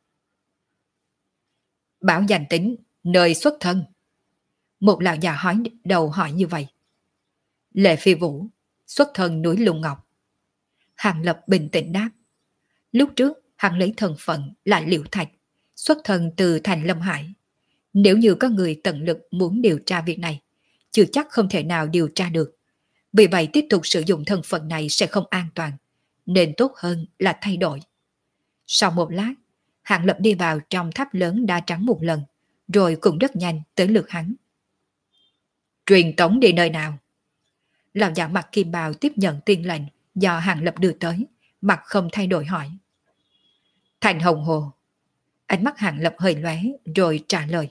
Bảo danh tính, nơi xuất thân. Một lão già hỏi đầu hỏi như vậy. Lệ Phi Vũ, xuất thân núi Lung Ngọc. Hàng Lập bình tĩnh đáp. Lúc trước hắn lấy thân phận là Liễu Thạch, xuất thân từ thành Lâm Hải. Nếu như có người tận lực muốn điều tra việc này, chưa chắc không thể nào điều tra được. Vì vậy tiếp tục sử dụng thân phận này sẽ không an toàn, nên tốt hơn là thay đổi. Sau một lát, Hàng Lập đi vào trong tháp lớn đá trắng một lần, rồi cũng rất nhanh tới lượt hắn. Truyền tống đi nơi nào? Lão giả mặc kim bào tiếp nhận tiên lệnh do Hàng Lập đưa tới, mặt không thay đổi hỏi. Thành Hồng Hồ. Ánh mắt Hàng Lập hơi lóe rồi trả lời.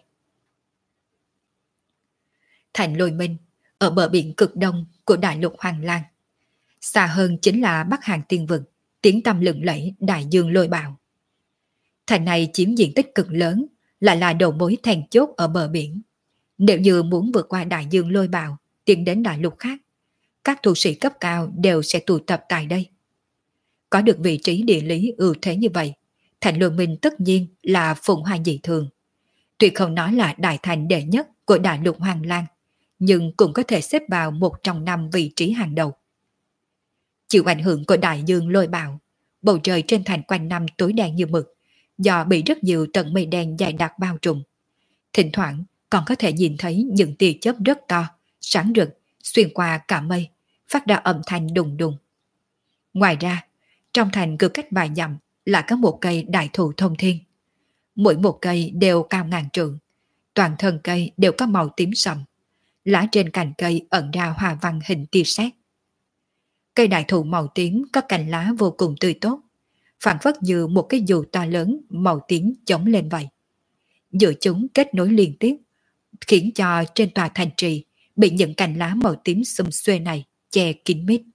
Thành Lôi Minh, ở bờ biển cực đông của đại lục Hoàng Lan. Xa hơn chính là Bắc Hàng Tiên Vực, tiếng tăm lừng lẫy đại dương lôi bạo. Thành này chiếm diện tích cực lớn, lại là đầu mối then chốt ở bờ biển. Nếu như muốn vượt qua đại dương lôi bạo, tiến đến đại lục khác, các tu sĩ cấp cao đều sẽ tụ tập tại đây. Có được vị trí địa lý ưu thế như vậy, Thành Lôi Minh tất nhiên là phồn hoa dị thường. Tuy không nói là đại thành đệ nhất của đại lục Hoàng Lan, nhưng cũng có thể xếp vào một trong năm vị trí hàng đầu. Chịu ảnh hưởng của đại dương lôi bạo, bầu trời trên thành quanh năm tối đen như mực, do bị rất nhiều tầng mây đen dày đặc bao trùm. Thỉnh thoảng còn có thể nhìn thấy những tia chớp rất to, sáng rực, xuyên qua cả mây, phát ra âm thanh đùng đùng. Ngoài ra, trong thành cứ cách vài dặm là có một cây đại thụ thông thiên. Mỗi một cây đều cao ngàn trượng, toàn thân cây đều có màu tím sậm. Lá trên cành cây ẩn ra hoa văn hình tia sét. Cây đại thụ màu tím có cành lá vô cùng tươi tốt, phản phất như một cái dù to lớn màu tím chống lên vậy. Giữa chúng kết nối liên tiếp, khiến cho trên tòa thành trì bị những cành lá màu tím xum xuê này che kín mít.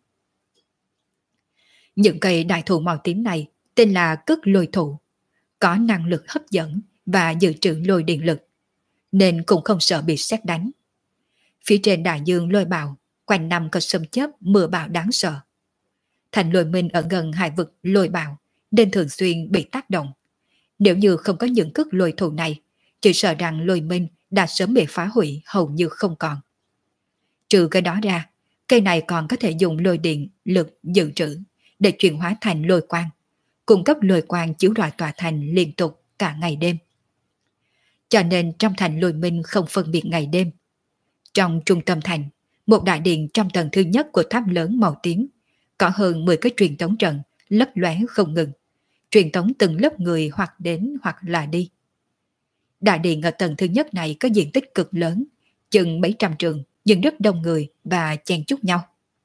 Những cây đại thụ màu tím này tên là cất lôi thụ, có năng lực hấp dẫn và dự trữ lôi điện lực, nên cũng không sợ bị sét đánh. Phía trên đại dương lôi bạo, quanh năm có sấm chớp mưa bão đáng sợ. Thành Lôi Minh ở gần hải vực lôi bạo nên thường xuyên bị tác động. Nếu như không có những cước lôi thụ này, chỉ sợ rằng Lôi Minh đã sớm bị phá hủy hầu như không còn. Trừ cái đó ra, cây này còn có thể dùng lôi điện lực dự trữ để chuyển hóa thành lôi quang, cung cấp lôi quang chiếu rọi tòa thành liên tục cả ngày đêm. Cho nên trong thành Lôi Minh không phân biệt ngày đêm. Trong trung tâm thành, một đại điện trong tầng thứ nhất của tháp lớn màu tím, có hơn mười cái truyền tống trận lấp lóe không ngừng, truyền tống từng lớp người hoặc đến hoặc là đi. Đại điện ở tầng thứ nhất này có diện tích cực lớn, chừng mấy trăm trường, nhưng rất đông người và chen chúc nhau.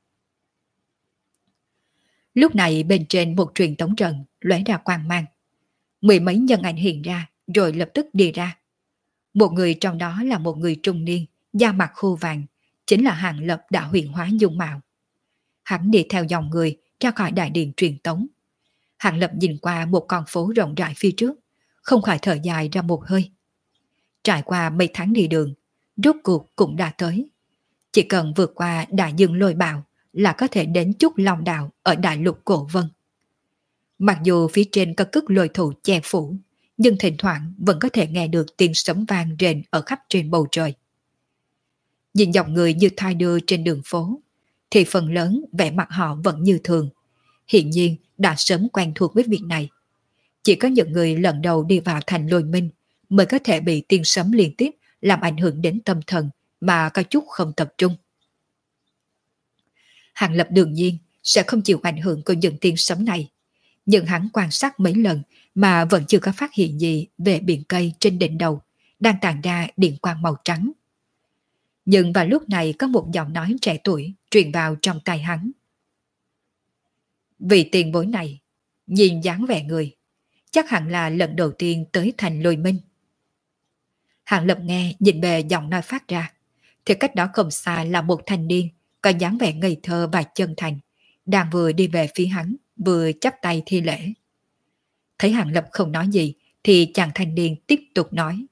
Lúc này bên trên một truyền tống trận lóe ra quang mang. Mười mấy nhân ảnh hiện ra rồi lập tức đi ra. Một người trong đó là một người trung niên, da mặt khô vàng, chính là Hàng Lập đã huyền hóa dung mạo. Hắn đi theo dòng người ra khỏi đại điện truyền tống. Hàng Lập nhìn qua một con phố rộng rãi phía trước, không khỏi thở dài ra một hơi. Trải qua mấy tháng đi đường, rốt cuộc cũng đã tới. Chỉ cần vượt qua đại dương lôi bạo là có thể đến Trúc Long Đạo ở đại lục Cổ Vân. Mặc dù phía trên có cức lôi thụ che phủ, nhưng thỉnh thoảng vẫn có thể nghe được tiếng sấm vang rền ở khắp trên bầu trời. Nhìn dòng người như thoi đưa trên đường phố, thì phần lớn vẻ mặt họ vẫn như thường. Hiển nhiên đã sớm quen thuộc với việc này. Chỉ có những người lần đầu đi vào thành Lôi Minh mới có thể bị tiếng sấm liên tiếp làm ảnh hưởng đến tâm thần mà có chút không tập trung. Hàng Lập đương nhiên sẽ không chịu ảnh hưởng của những tiếng sấm này, nhưng hắn quan sát mấy lần mà vẫn chưa có phát hiện gì về biển cây trên đỉnh đầu đang tàn ra điện quang màu trắng. Nhưng vào lúc này có một giọng nói trẻ tuổi truyền vào trong tai hắn. Vì tiền bối này, nhìn dáng vẻ người, chắc hẳn là lần đầu tiên tới thành Lôi Minh. Hàng Lập nghe nhìn bề giọng nói phát ra, thì cách đó không xa là một thanh niên có dáng vẻ ngây thơ và chân thành, đang vừa đi về phía hắn, vừa chắp tay thi lễ. Thấy Hàng Lập không nói gì, thì chàng thanh niên tiếp tục nói.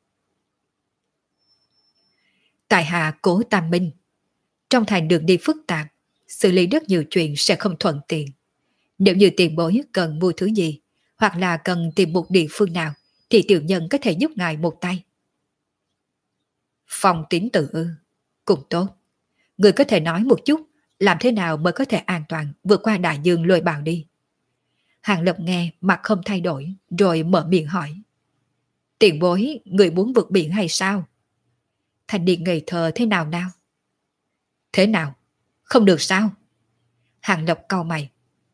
Tại hạ Cố Tam Minh, trong thành đường đi phức tạp, xử lý rất nhiều chuyện sẽ không thuận tiện. Nếu như tiền bối cần mua thứ gì, hoặc là cần tìm một địa phương nào, thì tiểu nhân có thể giúp ngài một tay. Phong tín tự ư, cũng tốt. Người có thể nói một chút, làm thế nào mới có thể an toàn vượt qua đại dương lôi bào đi. Hàng Lập nghe mặt không thay đổi, rồi mở miệng hỏi. Tiền bối, người muốn vượt biển hay sao? Thanh niên ngây thơ thế nào nào? Thế nào? Không được sao? Hàng Lập cau mày.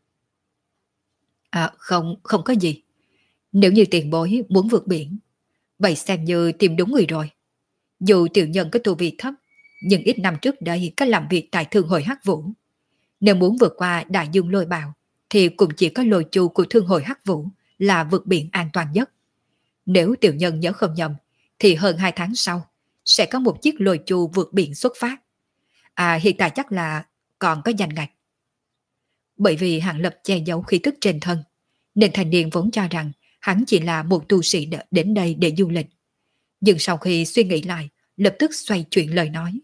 À không, không có gì. Nếu như tiền bối muốn vượt biển, vậy xem như tìm đúng người rồi. Dù tiểu nhân có tu vi thấp, nhưng ít năm trước đây có làm việc tại Thương hội Hắc Vũ. Nếu muốn vượt qua đại dương lôi bào, thì cũng chỉ có lôi chu của Thương hội Hắc Vũ là vượt biển an toàn nhất. Nếu tiểu nhân nhớ không nhầm, thì hơn hai tháng sau, sẽ có một chiếc lôi chu vượt biển xuất phát. À hiện tại chắc là còn có danh ngạch. Bởi vì Hàng Lập che giấu khí tức trên thân, nên thanh niên vốn cho rằng hắn chỉ là một tu sĩ đến đây để du lịch. Nhưng sau khi suy nghĩ lại, lập tức xoay chuyển lời nói.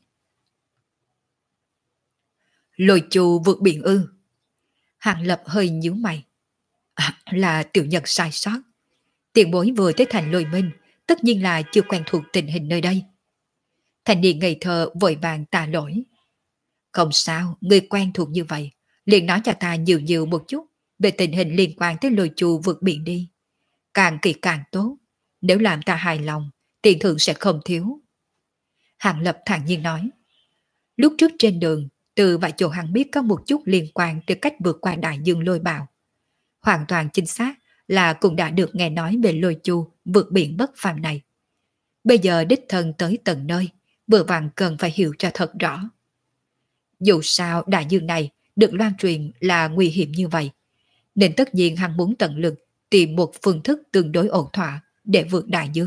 Lôi chu vượt biển ư? Hàng Lập hơi nhíu mày. À, là tiểu nhân sai sót. Tiền bối vừa tới thành Lôi Minh, tất nhiên là chưa quen thuộc tình hình nơi đây. Thanh niên ngây thơ vội vàng tạ lỗi. Không sao, người quen thuộc như vậy, liền nói cho ta nhiều nhiều một chút về tình hình liên quan tới lôi chu vượt biển đi. Càng kỳ càng tốt, nếu làm ta hài lòng, tiền thưởng sẽ không thiếu. Hàng Lập thản nhiên nói. Lúc trước trên đường, từ vài chỗ hắn biết có một chút liên quan tới cách vượt qua đại dương lôi bào. Hoàn toàn chính xác là cũng đã được nghe nói về lôi chu vượt biển bất phàm này. Bây giờ đích thân tới tận nơi, vừa vặn cần phải hiểu cho thật rõ. Dù sao đại dương này được loan truyền là nguy hiểm như vậy, nên tất nhiên hắn muốn tận lực tìm một phương thức tương đối ổn thỏa để vượt đại dương.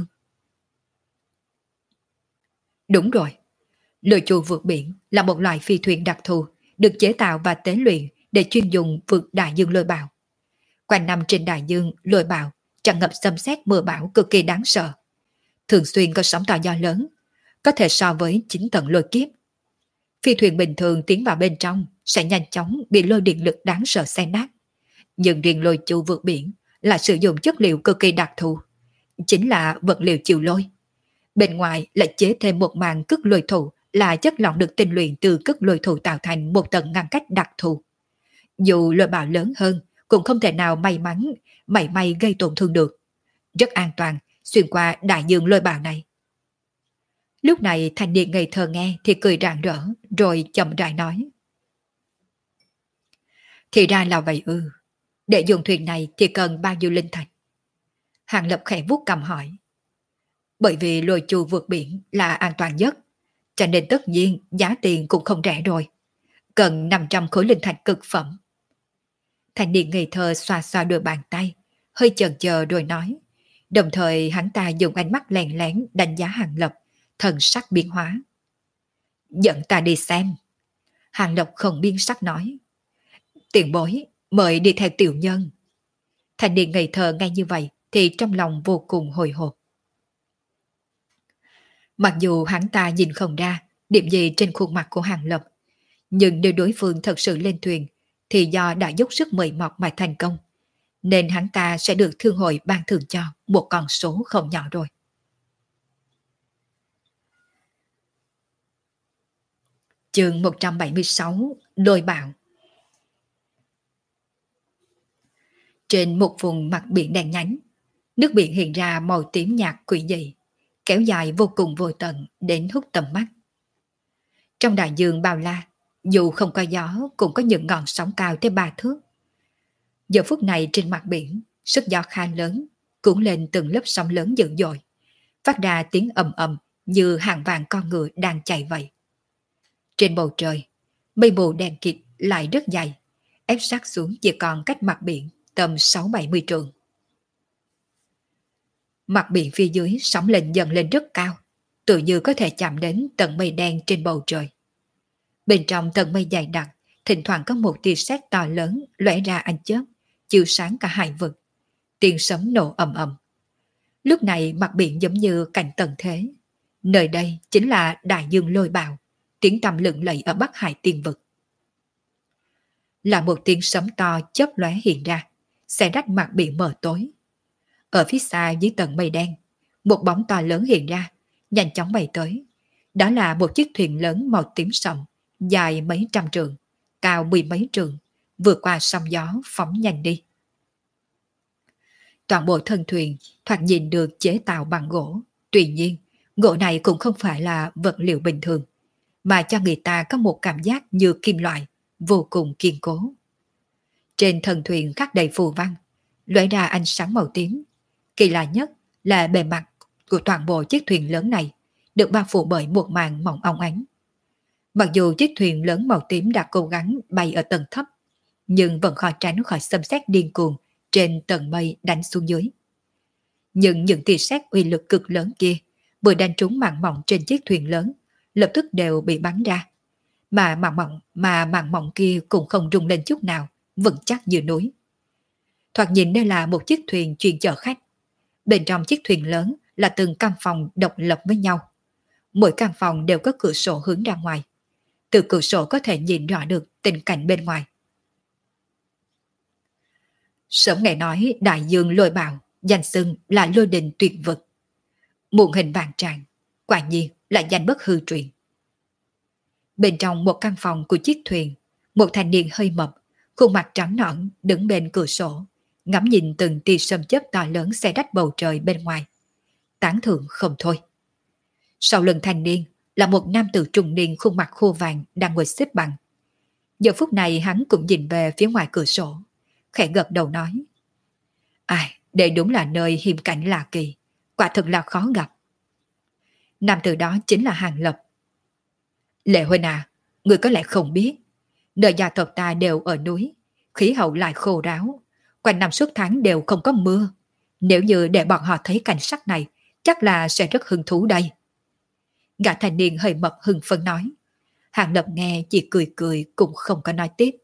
Đúng rồi, lôi chu vượt biển là một loại phi thuyền đặc thù được chế tạo và tế luyện để chuyên dùng vượt đại dương lôi bào. Quanh năm trên đại dương lôi bào tràn ngập xâm xét mưa bão cực kỳ đáng sợ. Thường xuyên có sóng to gió lớn, có thể so với chín tầng lôi kiếp. Phi thuyền bình thường tiến vào bên trong sẽ nhanh chóng bị lôi điện lực đáng sợ xé nát. Nhưng riêng lôi chu vượt biển là sử dụng chất liệu cực kỳ đặc thù, chính là vật liệu chịu lôi. Bên ngoài lại chế thêm một màn cức lôi thụ là chất lỏng được tinh luyện từ cức lôi thụ tạo thành một tầng ngăn cách đặc thù. Dù lôi bào lớn hơn cũng không thể nào may mắn mảy may gây tổn thương được. Rất an toàn xuyên qua đại dương lôi bào này. Lúc này thanh niên ngây thơ nghe thì cười rạng rỡ, rồi chậm rãi nói. Thì ra là vậy ư. Để dùng thuyền này thì cần bao nhiêu linh thạch? Hàng Lập khẽ vuốt cầm hỏi. Bởi vì lôi chu vượt biển là an toàn nhất, cho nên tất nhiên giá tiền cũng không rẻ rồi. Cần năm trăm khối linh thạch cực phẩm. Thanh niên ngây thơ xoa xoa đôi bàn tay, hơi chần chờ rồi nói. Đồng thời hắn ta dùng ánh mắt lèn lén đánh giá Hàng Lập, thần sắc biến hóa. Dẫn ta đi xem. Hàng Lập không biên sắc nói. Tiền bối, mời đi theo tiểu nhân. Thanh niên ngây thơ ngay như vậy thì trong lòng vô cùng hồi hộp. Mặc dù hắn ta nhìn không ra điểm gì trên khuôn mặt của Hàng Lập, nhưng nếu đối phương thật sự lên thuyền thì do đã dốc sức mời mọc mà thành công, nên hắn ta sẽ được thương hội ban thưởng cho một con số không nhỏ rồi. Chương một trăm bảy mươi sáu, Lôi bạo. Trên một vùng mặt biển đen nhánh, nước biển hiện ra màu tím nhạt quỷ dị, kéo dài vô cùng vô tận đến hút tầm mắt. Trong đại dương bao la, dù không có gió cũng có những ngọn sóng cao tới ba thước. Giờ phút này trên mặt biển, sức gió khá lớn, cuốn lên từng lớp sóng lớn dữ dội, phát ra tiếng ầm ầm như hàng vạn con ngựa đang chạy vậy. Trên bầu trời, mây mù đen kịt lại rất dày, ép sát xuống chỉ còn cách mặt biển tầm sáu bảy mươi trượng. Mặt biển phía dưới sóng lên dần lên rất cao, tự như có thể chạm đến tầng mây đen trên bầu trời. Bên trong tầng mây dày đặc, thỉnh thoảng có một tia sét to lớn lóe ra ánh chớp, chiếu sáng cả hải vực. Tiếng sấm nổ ầm ầm. Lúc này mặt biển giống như cảnh tận thế. Nơi đây chính là đại dương lôi bạo, tiếng tăm lừng lẫy ở Bắc Hải tiên vực. Là một tiếng sấm to chớp lóe hiện ra, xé rách mặt biển mờ tối. Ở phía xa dưới tầng mây đen, một bóng to lớn hiện ra, nhanh chóng bay tới. Đó là một chiếc thuyền lớn màu tím sậm, dài mấy trăm trượng, cao mười mấy trượng, vượt qua sóng gió phóng nhanh đi. Toàn bộ thân thuyền thoạt nhìn được chế tạo bằng gỗ, tuy nhiên gỗ này cũng không phải là vật liệu bình thường, mà cho người ta có một cảm giác như kim loại, vô cùng kiên cố. Trên thân thuyền khắc đầy phù văn, lóe ra ánh sáng màu tím. Kỳ lạ nhất là bề mặt của toàn bộ chiếc thuyền lớn này được bao phủ bởi một màn mỏng óng ánh. Mặc dù chiếc thuyền lớn màu tím đã cố gắng bay ở tầng thấp, nhưng vẫn khó tránh khỏi xâm xét điên cuồng trên tầng mây đánh xuống dưới. Nhưng những tia sét uy lực cực lớn kia vừa đánh trúng màn mỏng trên chiếc thuyền lớn, lập tức đều bị bắn ra. Mà màn mỏng mà màn mỏng kia cũng không rung lên chút nào, vững chắc như núi. Thoạt nhìn đây là một chiếc thuyền chuyên chở khách. Bên trong chiếc thuyền lớn là từng căn phòng độc lập với nhau. Mỗi căn phòng đều có cửa sổ hướng ra ngoài. Từ cửa sổ có thể nhìn rõ được tình cảnh bên ngoài. Sớm ngày nói đại dương lôi bạo, danh xưng là lôi đình tuyệt vực. Muôn hình vàng tràng, quả nhiên là danh bất hư truyền. Bên trong một căn phòng của chiếc thuyền, một thanh niên hơi mập, khuôn mặt trắng nõn đứng bên cửa sổ, ngắm nhìn từng tia sấm chớp to lớn xé rách bầu trời bên ngoài. Tán thưởng không thôi. Sau lưng thanh niên là một nam tử trung niên khuôn mặt khô vàng đang ngồi xếp bằng. Giờ phút này hắn cũng nhìn về phía ngoài cửa sổ, khẽ gật đầu nói: Ai, đây đúng là nơi hiểm cảnh lạ kỳ, quả thực là khó gặp. Nam tử đó chính là Hàng Lập. Lệ huynh à, người có lẽ không biết, nơi gia tộc ta đều ở núi, khí hậu lại khô ráo, quanh năm suốt tháng đều không có mưa. Nếu như để bọn họ thấy cảnh sắc này, chắc là sẽ rất hứng thú đây. Gã thanh niên hơi mập hưng phấn nói. Hàng Lập nghe chỉ cười cười cũng không có nói tiếp.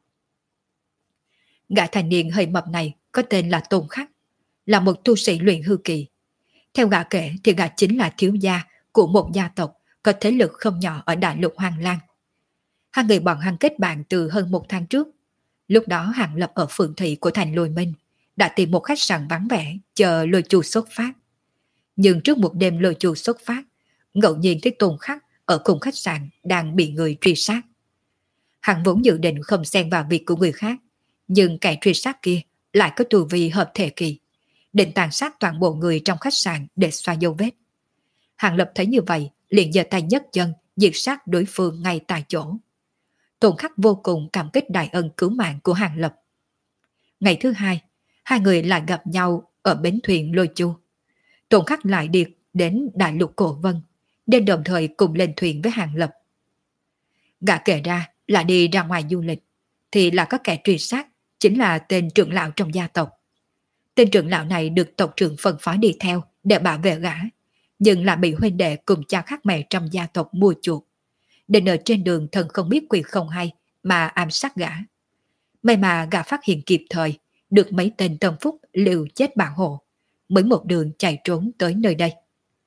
Gã thanh niên hơi mập này có tên là Tôn Khắc, là một tu sĩ luyện hư kỳ. Theo gã kể thì gã chính là thiếu gia của một gia tộc có thế lực không nhỏ ở đại lục Hoàng Lan. Hai người bọn hắn kết bạn từ hơn một tháng trước. Lúc đó Hàng Lập ở phường thị của thành Lôi Minh đã tìm một khách sạn vắng vẻ chờ Lôi Chu xuất phát. Nhưng trước một đêm Lôi Chu xuất phát, ngẫu nhiên thấy Tôn Khắc ở cùng khách sạn đang bị người truy sát. Hắn vốn dự định không xen vào việc của người khác, nhưng kẻ truy sát kia lại có tu vi hợp thể kỳ, định tàn sát toàn bộ người trong khách sạn để xoa dấu vết. Hàng Lập thấy như vậy, liền giơ tay nhấc chân diệt sát đối phương ngay tại chỗ. Tôn Khắc vô cùng cảm kích đại ân cứu mạng của Hàng Lập. Ngày thứ hai, hai người lại gặp nhau ở bến thuyền Lôi Chu. Tôn Khắc lại đi đến đại lục Cổ Vân, nên đồng thời cùng lên thuyền với Hàng Lập. Gã kể ra là đi ra ngoài du lịch, thì là có kẻ truy sát, chính là tên trưởng lão trong gia tộc. Tên trưởng lão này được tộc trưởng phân phó đi theo để bảo vệ gã, nhưng là bị huynh đệ cùng cha khác mẹ trong gia tộc mua chuộc. Đến ở trên đường thần không biết quỷ không hay mà ám sát gã. May mà gã phát hiện kịp thời, được mấy tên tâm phúc liều chết bảo hộ, mới một đường chạy trốn tới nơi đây.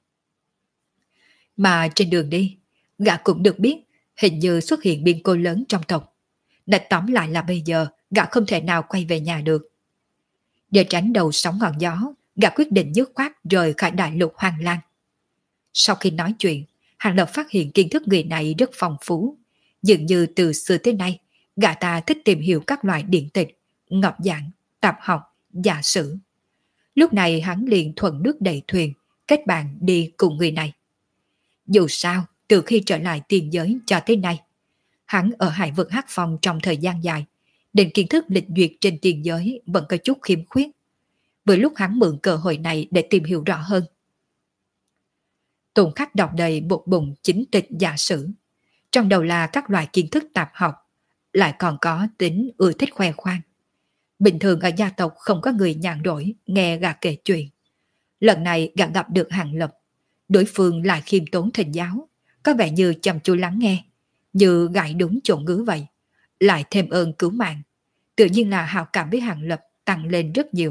Mà trên đường đi, gã cũng được biết hình như xuất hiện biến cố lớn trong tộc. Đã tóm lại là bây giờ gã không thể nào quay về nhà được. Để tránh đầu sóng ngọn gió, gã quyết định dứt khoát rời khỏi đại lục Hoàng Lan. Sau khi nói chuyện, Hàng Lập phát hiện kiến thức người này rất phong phú. Dường như từ xưa tới nay, gã ta thích tìm hiểu các loại điển tịch, ngọc giảng, tạp học, giả sử. Lúc này hắn liền thuận nước đẩy thuyền, kết bạn đi cùng người này. Dù sao, từ khi trở lại tiền giới cho tới nay, hắn ở hải vực Hắc Phong trong thời gian dài, nên kiến thức lịch duyệt trên tiền giới vẫn có chút khiếm khuyết. Vừa lúc hắn mượn cơ hội này để tìm hiểu rõ hơn. Tùng Khắc đọc đầy một bụng chính tịch giả sử. Trong đầu là các loại kiến thức tạp học, lại còn có tính ưa thích khoe khoang. Bình thường ở gia tộc không có người nhàn rỗi nghe gã kể chuyện. Lần này gã gặp được Hàng Lập, đối phương lại khiêm tốn thỉnh giáo, có vẻ như chăm chú lắng nghe, như gãi đúng chỗ ngứa vậy, lại thêm ơn cứu mạng. Tự nhiên là hào cảm với Hàng Lập tăng lên rất nhiều.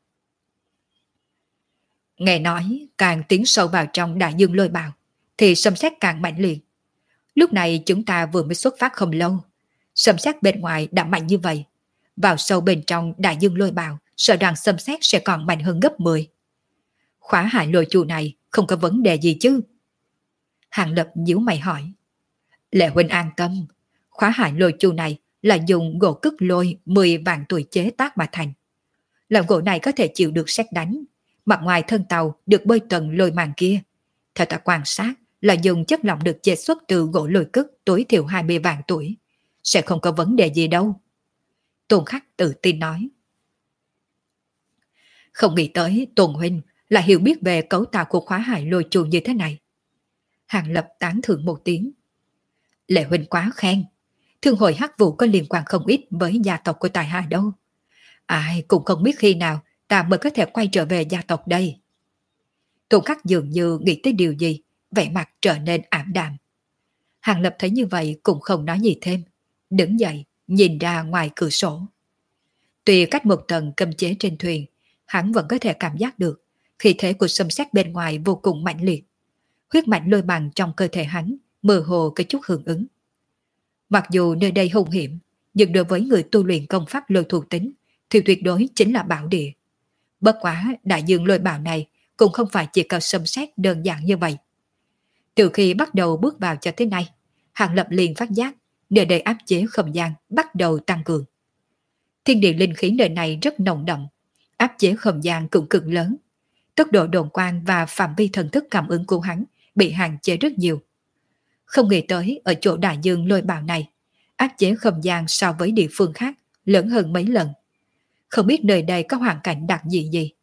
Nghe nói càng tiến sâu vào trong đại dương lôi bào thì sấm sét càng mạnh liệt. Lúc này chúng ta vừa mới xuất phát không lâu, sấm sét bên ngoài đã mạnh như vậy, vào sâu bên trong đại dương lôi bào sợ rằng sấm sét sẽ còn mạnh hơn gấp mười. Khóa hại lôi chu này không có vấn đề gì chứ? Hàng Lập nhíu mày hỏi. Lệ huynh an tâm, khóa hại lôi chu này là dùng gỗ cức lôi mười vạn tuổi chế tác mà thành. Loại gỗ này có thể chịu được sét đánh, mặt ngoài thân tàu được bơi tầng lôi màng kia. Theo ta quan sát là dùng chất lỏng được chế xuất từ gỗ lôi cức tối thiểu hai mươi vạn tuổi, sẽ không có vấn đề gì đâu. Tôn Khắc tự tin nói. Không nghĩ tới Tôn huynh là hiểu biết về cấu tạo của khóa hại lôi chu như thế này. Hàng Lập tán thưởng một tiếng. Lệ huynh quá khen, thương hội hắc vụ có liên quan không ít với gia tộc của tài hạ đâu. Ai cũng không biết khi nào ta mới có thể quay trở về gia tộc đây. Tôn Khắc dường như nghĩ tới điều gì, vẻ mặt trở nên ảm đạm. Hàng Lập thấy như vậy cũng không nói gì thêm, đứng dậy nhìn ra ngoài cửa sổ. Tuy cách một tầng cấm chế trên thuyền, hắn vẫn có thể cảm giác được khí thế của xâm xét bên ngoài vô cùng mạnh liệt. Huyết mạch lôi bằng trong cơ thể hắn mơ hồ có chút hưởng ứng. Mặc dù nơi đây hung hiểm, nhưng đối với người tu luyện công pháp lôi thuộc tính thì tuyệt đối chính là bảo địa. Bất quá đại dương lôi bào này cũng không phải chỉ có xâm xét đơn giản như vậy. Từ khi bắt đầu bước vào cho tới nay, Hàng Lập liền phát giác nơi đây áp chế không gian bắt đầu tăng cường. Thiên địa linh khí nơi này rất nồng đậm, áp chế không gian cũng cực lớn. Tốc độ đồn quang và phạm vi thần thức cảm ứng của hắn bị hạn chế rất nhiều. Không nghĩ tới ở chỗ đại dương lôi bào này, áp chế không gian so với địa phương khác lớn hơn mấy lần. Không biết nơi đây có hoàn cảnh đặc dị gì.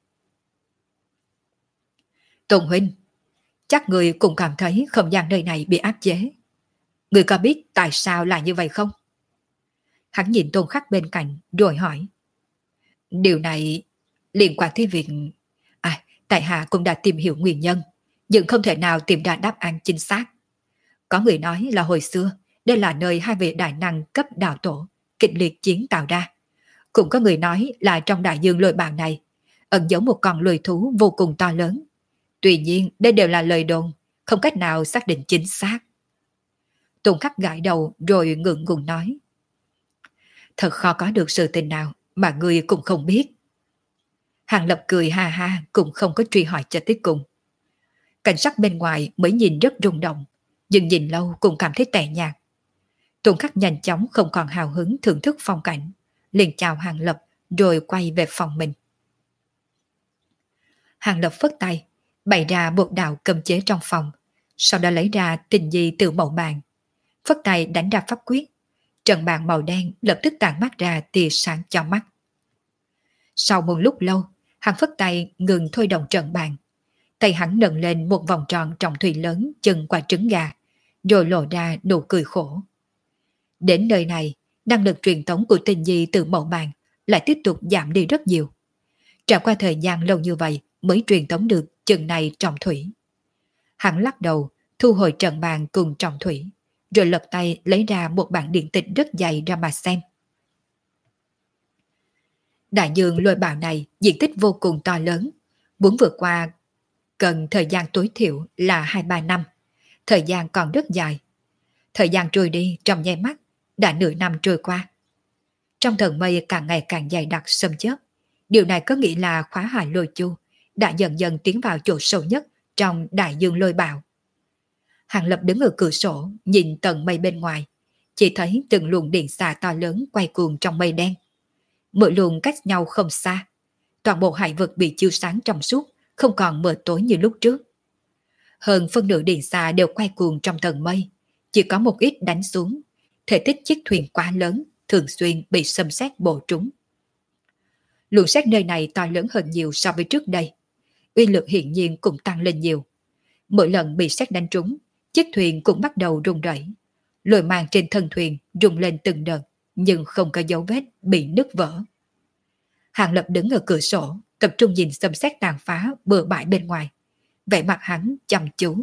Tôn huynh, chắc người cũng cảm thấy không gian nơi này bị áp chế. Người có biết tại sao lại như vậy không? Hắn nhìn Tôn Khắc bên cạnh rồi hỏi. Điều này liên quan tới việc... À, tại hạ cũng đã tìm hiểu nguyên nhân, nhưng không thể nào tìm ra đáp án chính xác. Có người nói là hồi xưa đây là nơi hai vị đại năng cấp đạo tổ kịch liệt chiến tạo ra. Cũng có người nói là trong đại dương lôi bào này ẩn giấu một con lôi thú vô cùng to lớn. Tuy nhiên đây đều là lời đồn, không cách nào xác định chính xác. Tôn Khắc gãi đầu rồi ngượng ngùng nói. Thật khó có được sự tình nào mà người cũng không biết. Hàng Lập cười ha ha cũng không có truy hỏi cho tới cùng. Cảnh sắc bên ngoài mới nhìn rất rung động, nhưng nhìn lâu cũng cảm thấy tẻ nhạt. Tôn Khắc nhanh chóng không còn hào hứng thưởng thức phong cảnh, liền chào Hàng Lập rồi quay về phòng mình. Hàng Lập phất tay, bày ra một đạo cầm chế trong phòng, sau đó lấy ra tình di từ màu bàn. Phất tay đánh ra pháp quyết, trận bàn màu đen lập tức tản mát ra tia sáng cho mắt. Sau một lúc lâu, hắn phất tay ngừng thôi động trận bàn. Tay hắn nâng lên một vòng tròn trọng thủy lớn chừng quả trứng gà, rồi lộ ra nụ cười khổ. Đến nơi này, năng lực truyền tống của tình di từ mẫu bàn lại tiếp tục giảm đi rất nhiều. Trải qua thời gian lâu như vậy mới truyền tống được chừng này trọng thủy. Hắn lắc đầu, thu hồi trận bàn cùng trọng thủy, rồi lật tay lấy ra một bản điện tịch rất dày ra mà xem. Đại dương lôi bào này diện tích vô cùng to lớn, muốn vượt qua cần thời gian tối thiểu là hai ba năm, thời gian còn rất dài. Thời gian trôi đi trong nháy mắt, đã nửa năm trôi qua. Trong tầng mây càng ngày càng dày đặc xâm chớp, điều này có nghĩa là khóa hại lôi chu đã dần dần tiến vào chỗ sâu nhất trong đại dương lôi bào. Hàng Lập đứng ở cửa sổ nhìn tầng mây bên ngoài, chỉ thấy từng luồng điện xà to lớn quay cuồng trong mây đen. Mỗi luồng cách nhau không xa, toàn bộ hải vực bị chiếu sáng trong suốt, không còn mờ tối như lúc trước. Hơn phân nửa điện xà đều quay cuồng trong tầng mây, chỉ có một ít đánh xuống, thể tích chiếc thuyền quá lớn, thường xuyên bị xâm xét bổ trúng. Luồng xét nơi này to lớn hơn nhiều so với trước đây, uy lực hiển nhiên cũng tăng lên nhiều. Mỗi lần bị sét đánh trúng, chiếc thuyền cũng bắt đầu rung rẩy. Lồi màng trên thân thuyền rung lên từng đợt, nhưng không có dấu vết bị nứt vỡ. Hàng Lập đứng ở cửa sổ, tập trung nhìn xâm xét tàn phá bừa bãi bên ngoài. Vẻ mặt hắn chăm chú.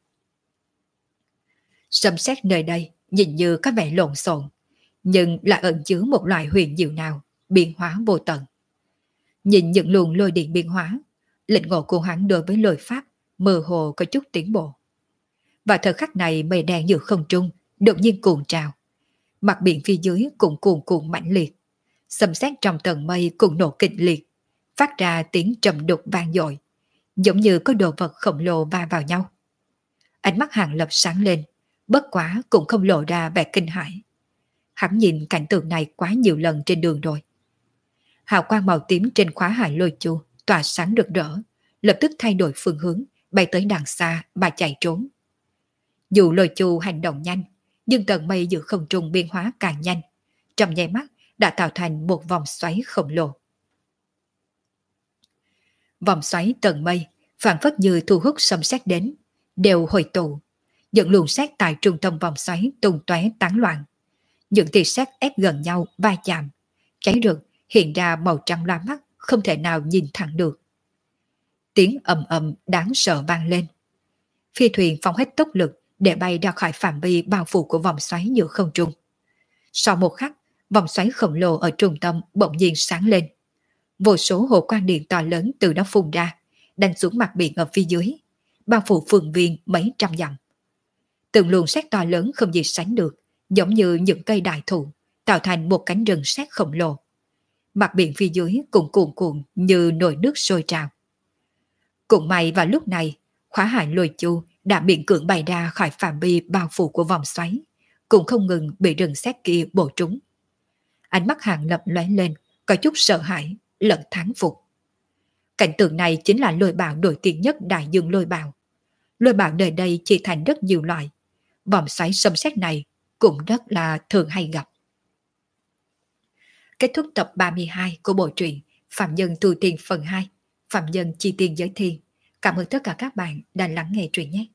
Xâm xét nơi đây nhìn như có vẻ lộn xộn, nhưng lại ẩn chứa một loại huyền diệu nào, biến hóa vô tận. Nhìn những luồng lôi điện biến hóa, lĩnh ngộ của hắn đối với lôi pháp mơ hồ có chút tiến bộ. Và thời khắc này mây đen giữa không trung đột nhiên cuồn trào, mặt biển phía dưới cũng cuồn cuộn mãnh liệt, xâm xét trong tầng mây cùng nổ kịch liệt, phát ra tiếng trầm đục vang dội, giống như có đồ vật khổng lồ va vào nhau. Ánh mắt Hàng Lập sáng lên, bất quá cũng không lộ ra vẻ kinh hãi. Hắn nhìn cảnh tượng này quá nhiều lần trên đường rồi. Hào quang màu tím trên khóa hải lôi chu tỏa sáng rực rỡ, lập tức thay đổi phương hướng, bay tới đằng xa mà chạy trốn. Dù lôi chu hành động nhanh, nhưng tầng mây giữa không trung biến hóa càng nhanh, trong nháy mắt đã tạo thành một vòng xoáy khổng lồ. Vòng xoáy tầng mây phản phất như thu hút xâm xét đến, đều hồi tụ, những luồng sét tại trung tâm vòng xoáy tung tóe tán loạn. Những tia sét ép gần nhau va chạm, cháy rực hiện ra màu trắng loa mắt, không thể nào nhìn thẳng được. Tiếng ầm ầm đáng sợ vang lên. Phi thuyền phóng hết tốc lực để bay ra khỏi phạm vi bao phủ của vòng xoáy giữa không trung. Sau một khắc, vòng xoáy khổng lồ ở trung tâm bỗng nhiên sáng lên. Vô số hồ quang điện to lớn từ đó phun ra, đánh xuống mặt biển ở phía dưới, bao phủ phương viên mấy trăm dặm. Từng luồng sét to lớn không gì sánh được, giống như những cây đại thụ, tạo thành một cánh rừng sét khổng lồ. Mặt biển phía dưới cũng cuồn cuộn như nồi nước sôi trào. Cũng may vào lúc này, khóa hải lôi chu đã miễn cưỡng bay ra khỏi phạm vi bao phủ của vòng xoáy, cũng không ngừng bị rừng sét kia bổ trúng. Ánh mắt Hàng Lập lóe lên, có chút sợ hãi, lẫn thán phục. Cảnh tượng này chính là lôi bạo nổi tiếng nhất đại dương lôi bạo. Lôi bạo nơi đây chia thành rất nhiều loại. Vòng xoáy xâm xét này cũng rất là thường hay gặp. Kết thúc tập ba mươi hai của bộ truyện Phạm Nhân Tu Tiên phần hai. Phạm Nhân Chi Tiên Giới Thiên. Cảm ơn tất cả các bạn đã lắng nghe truyện nhé.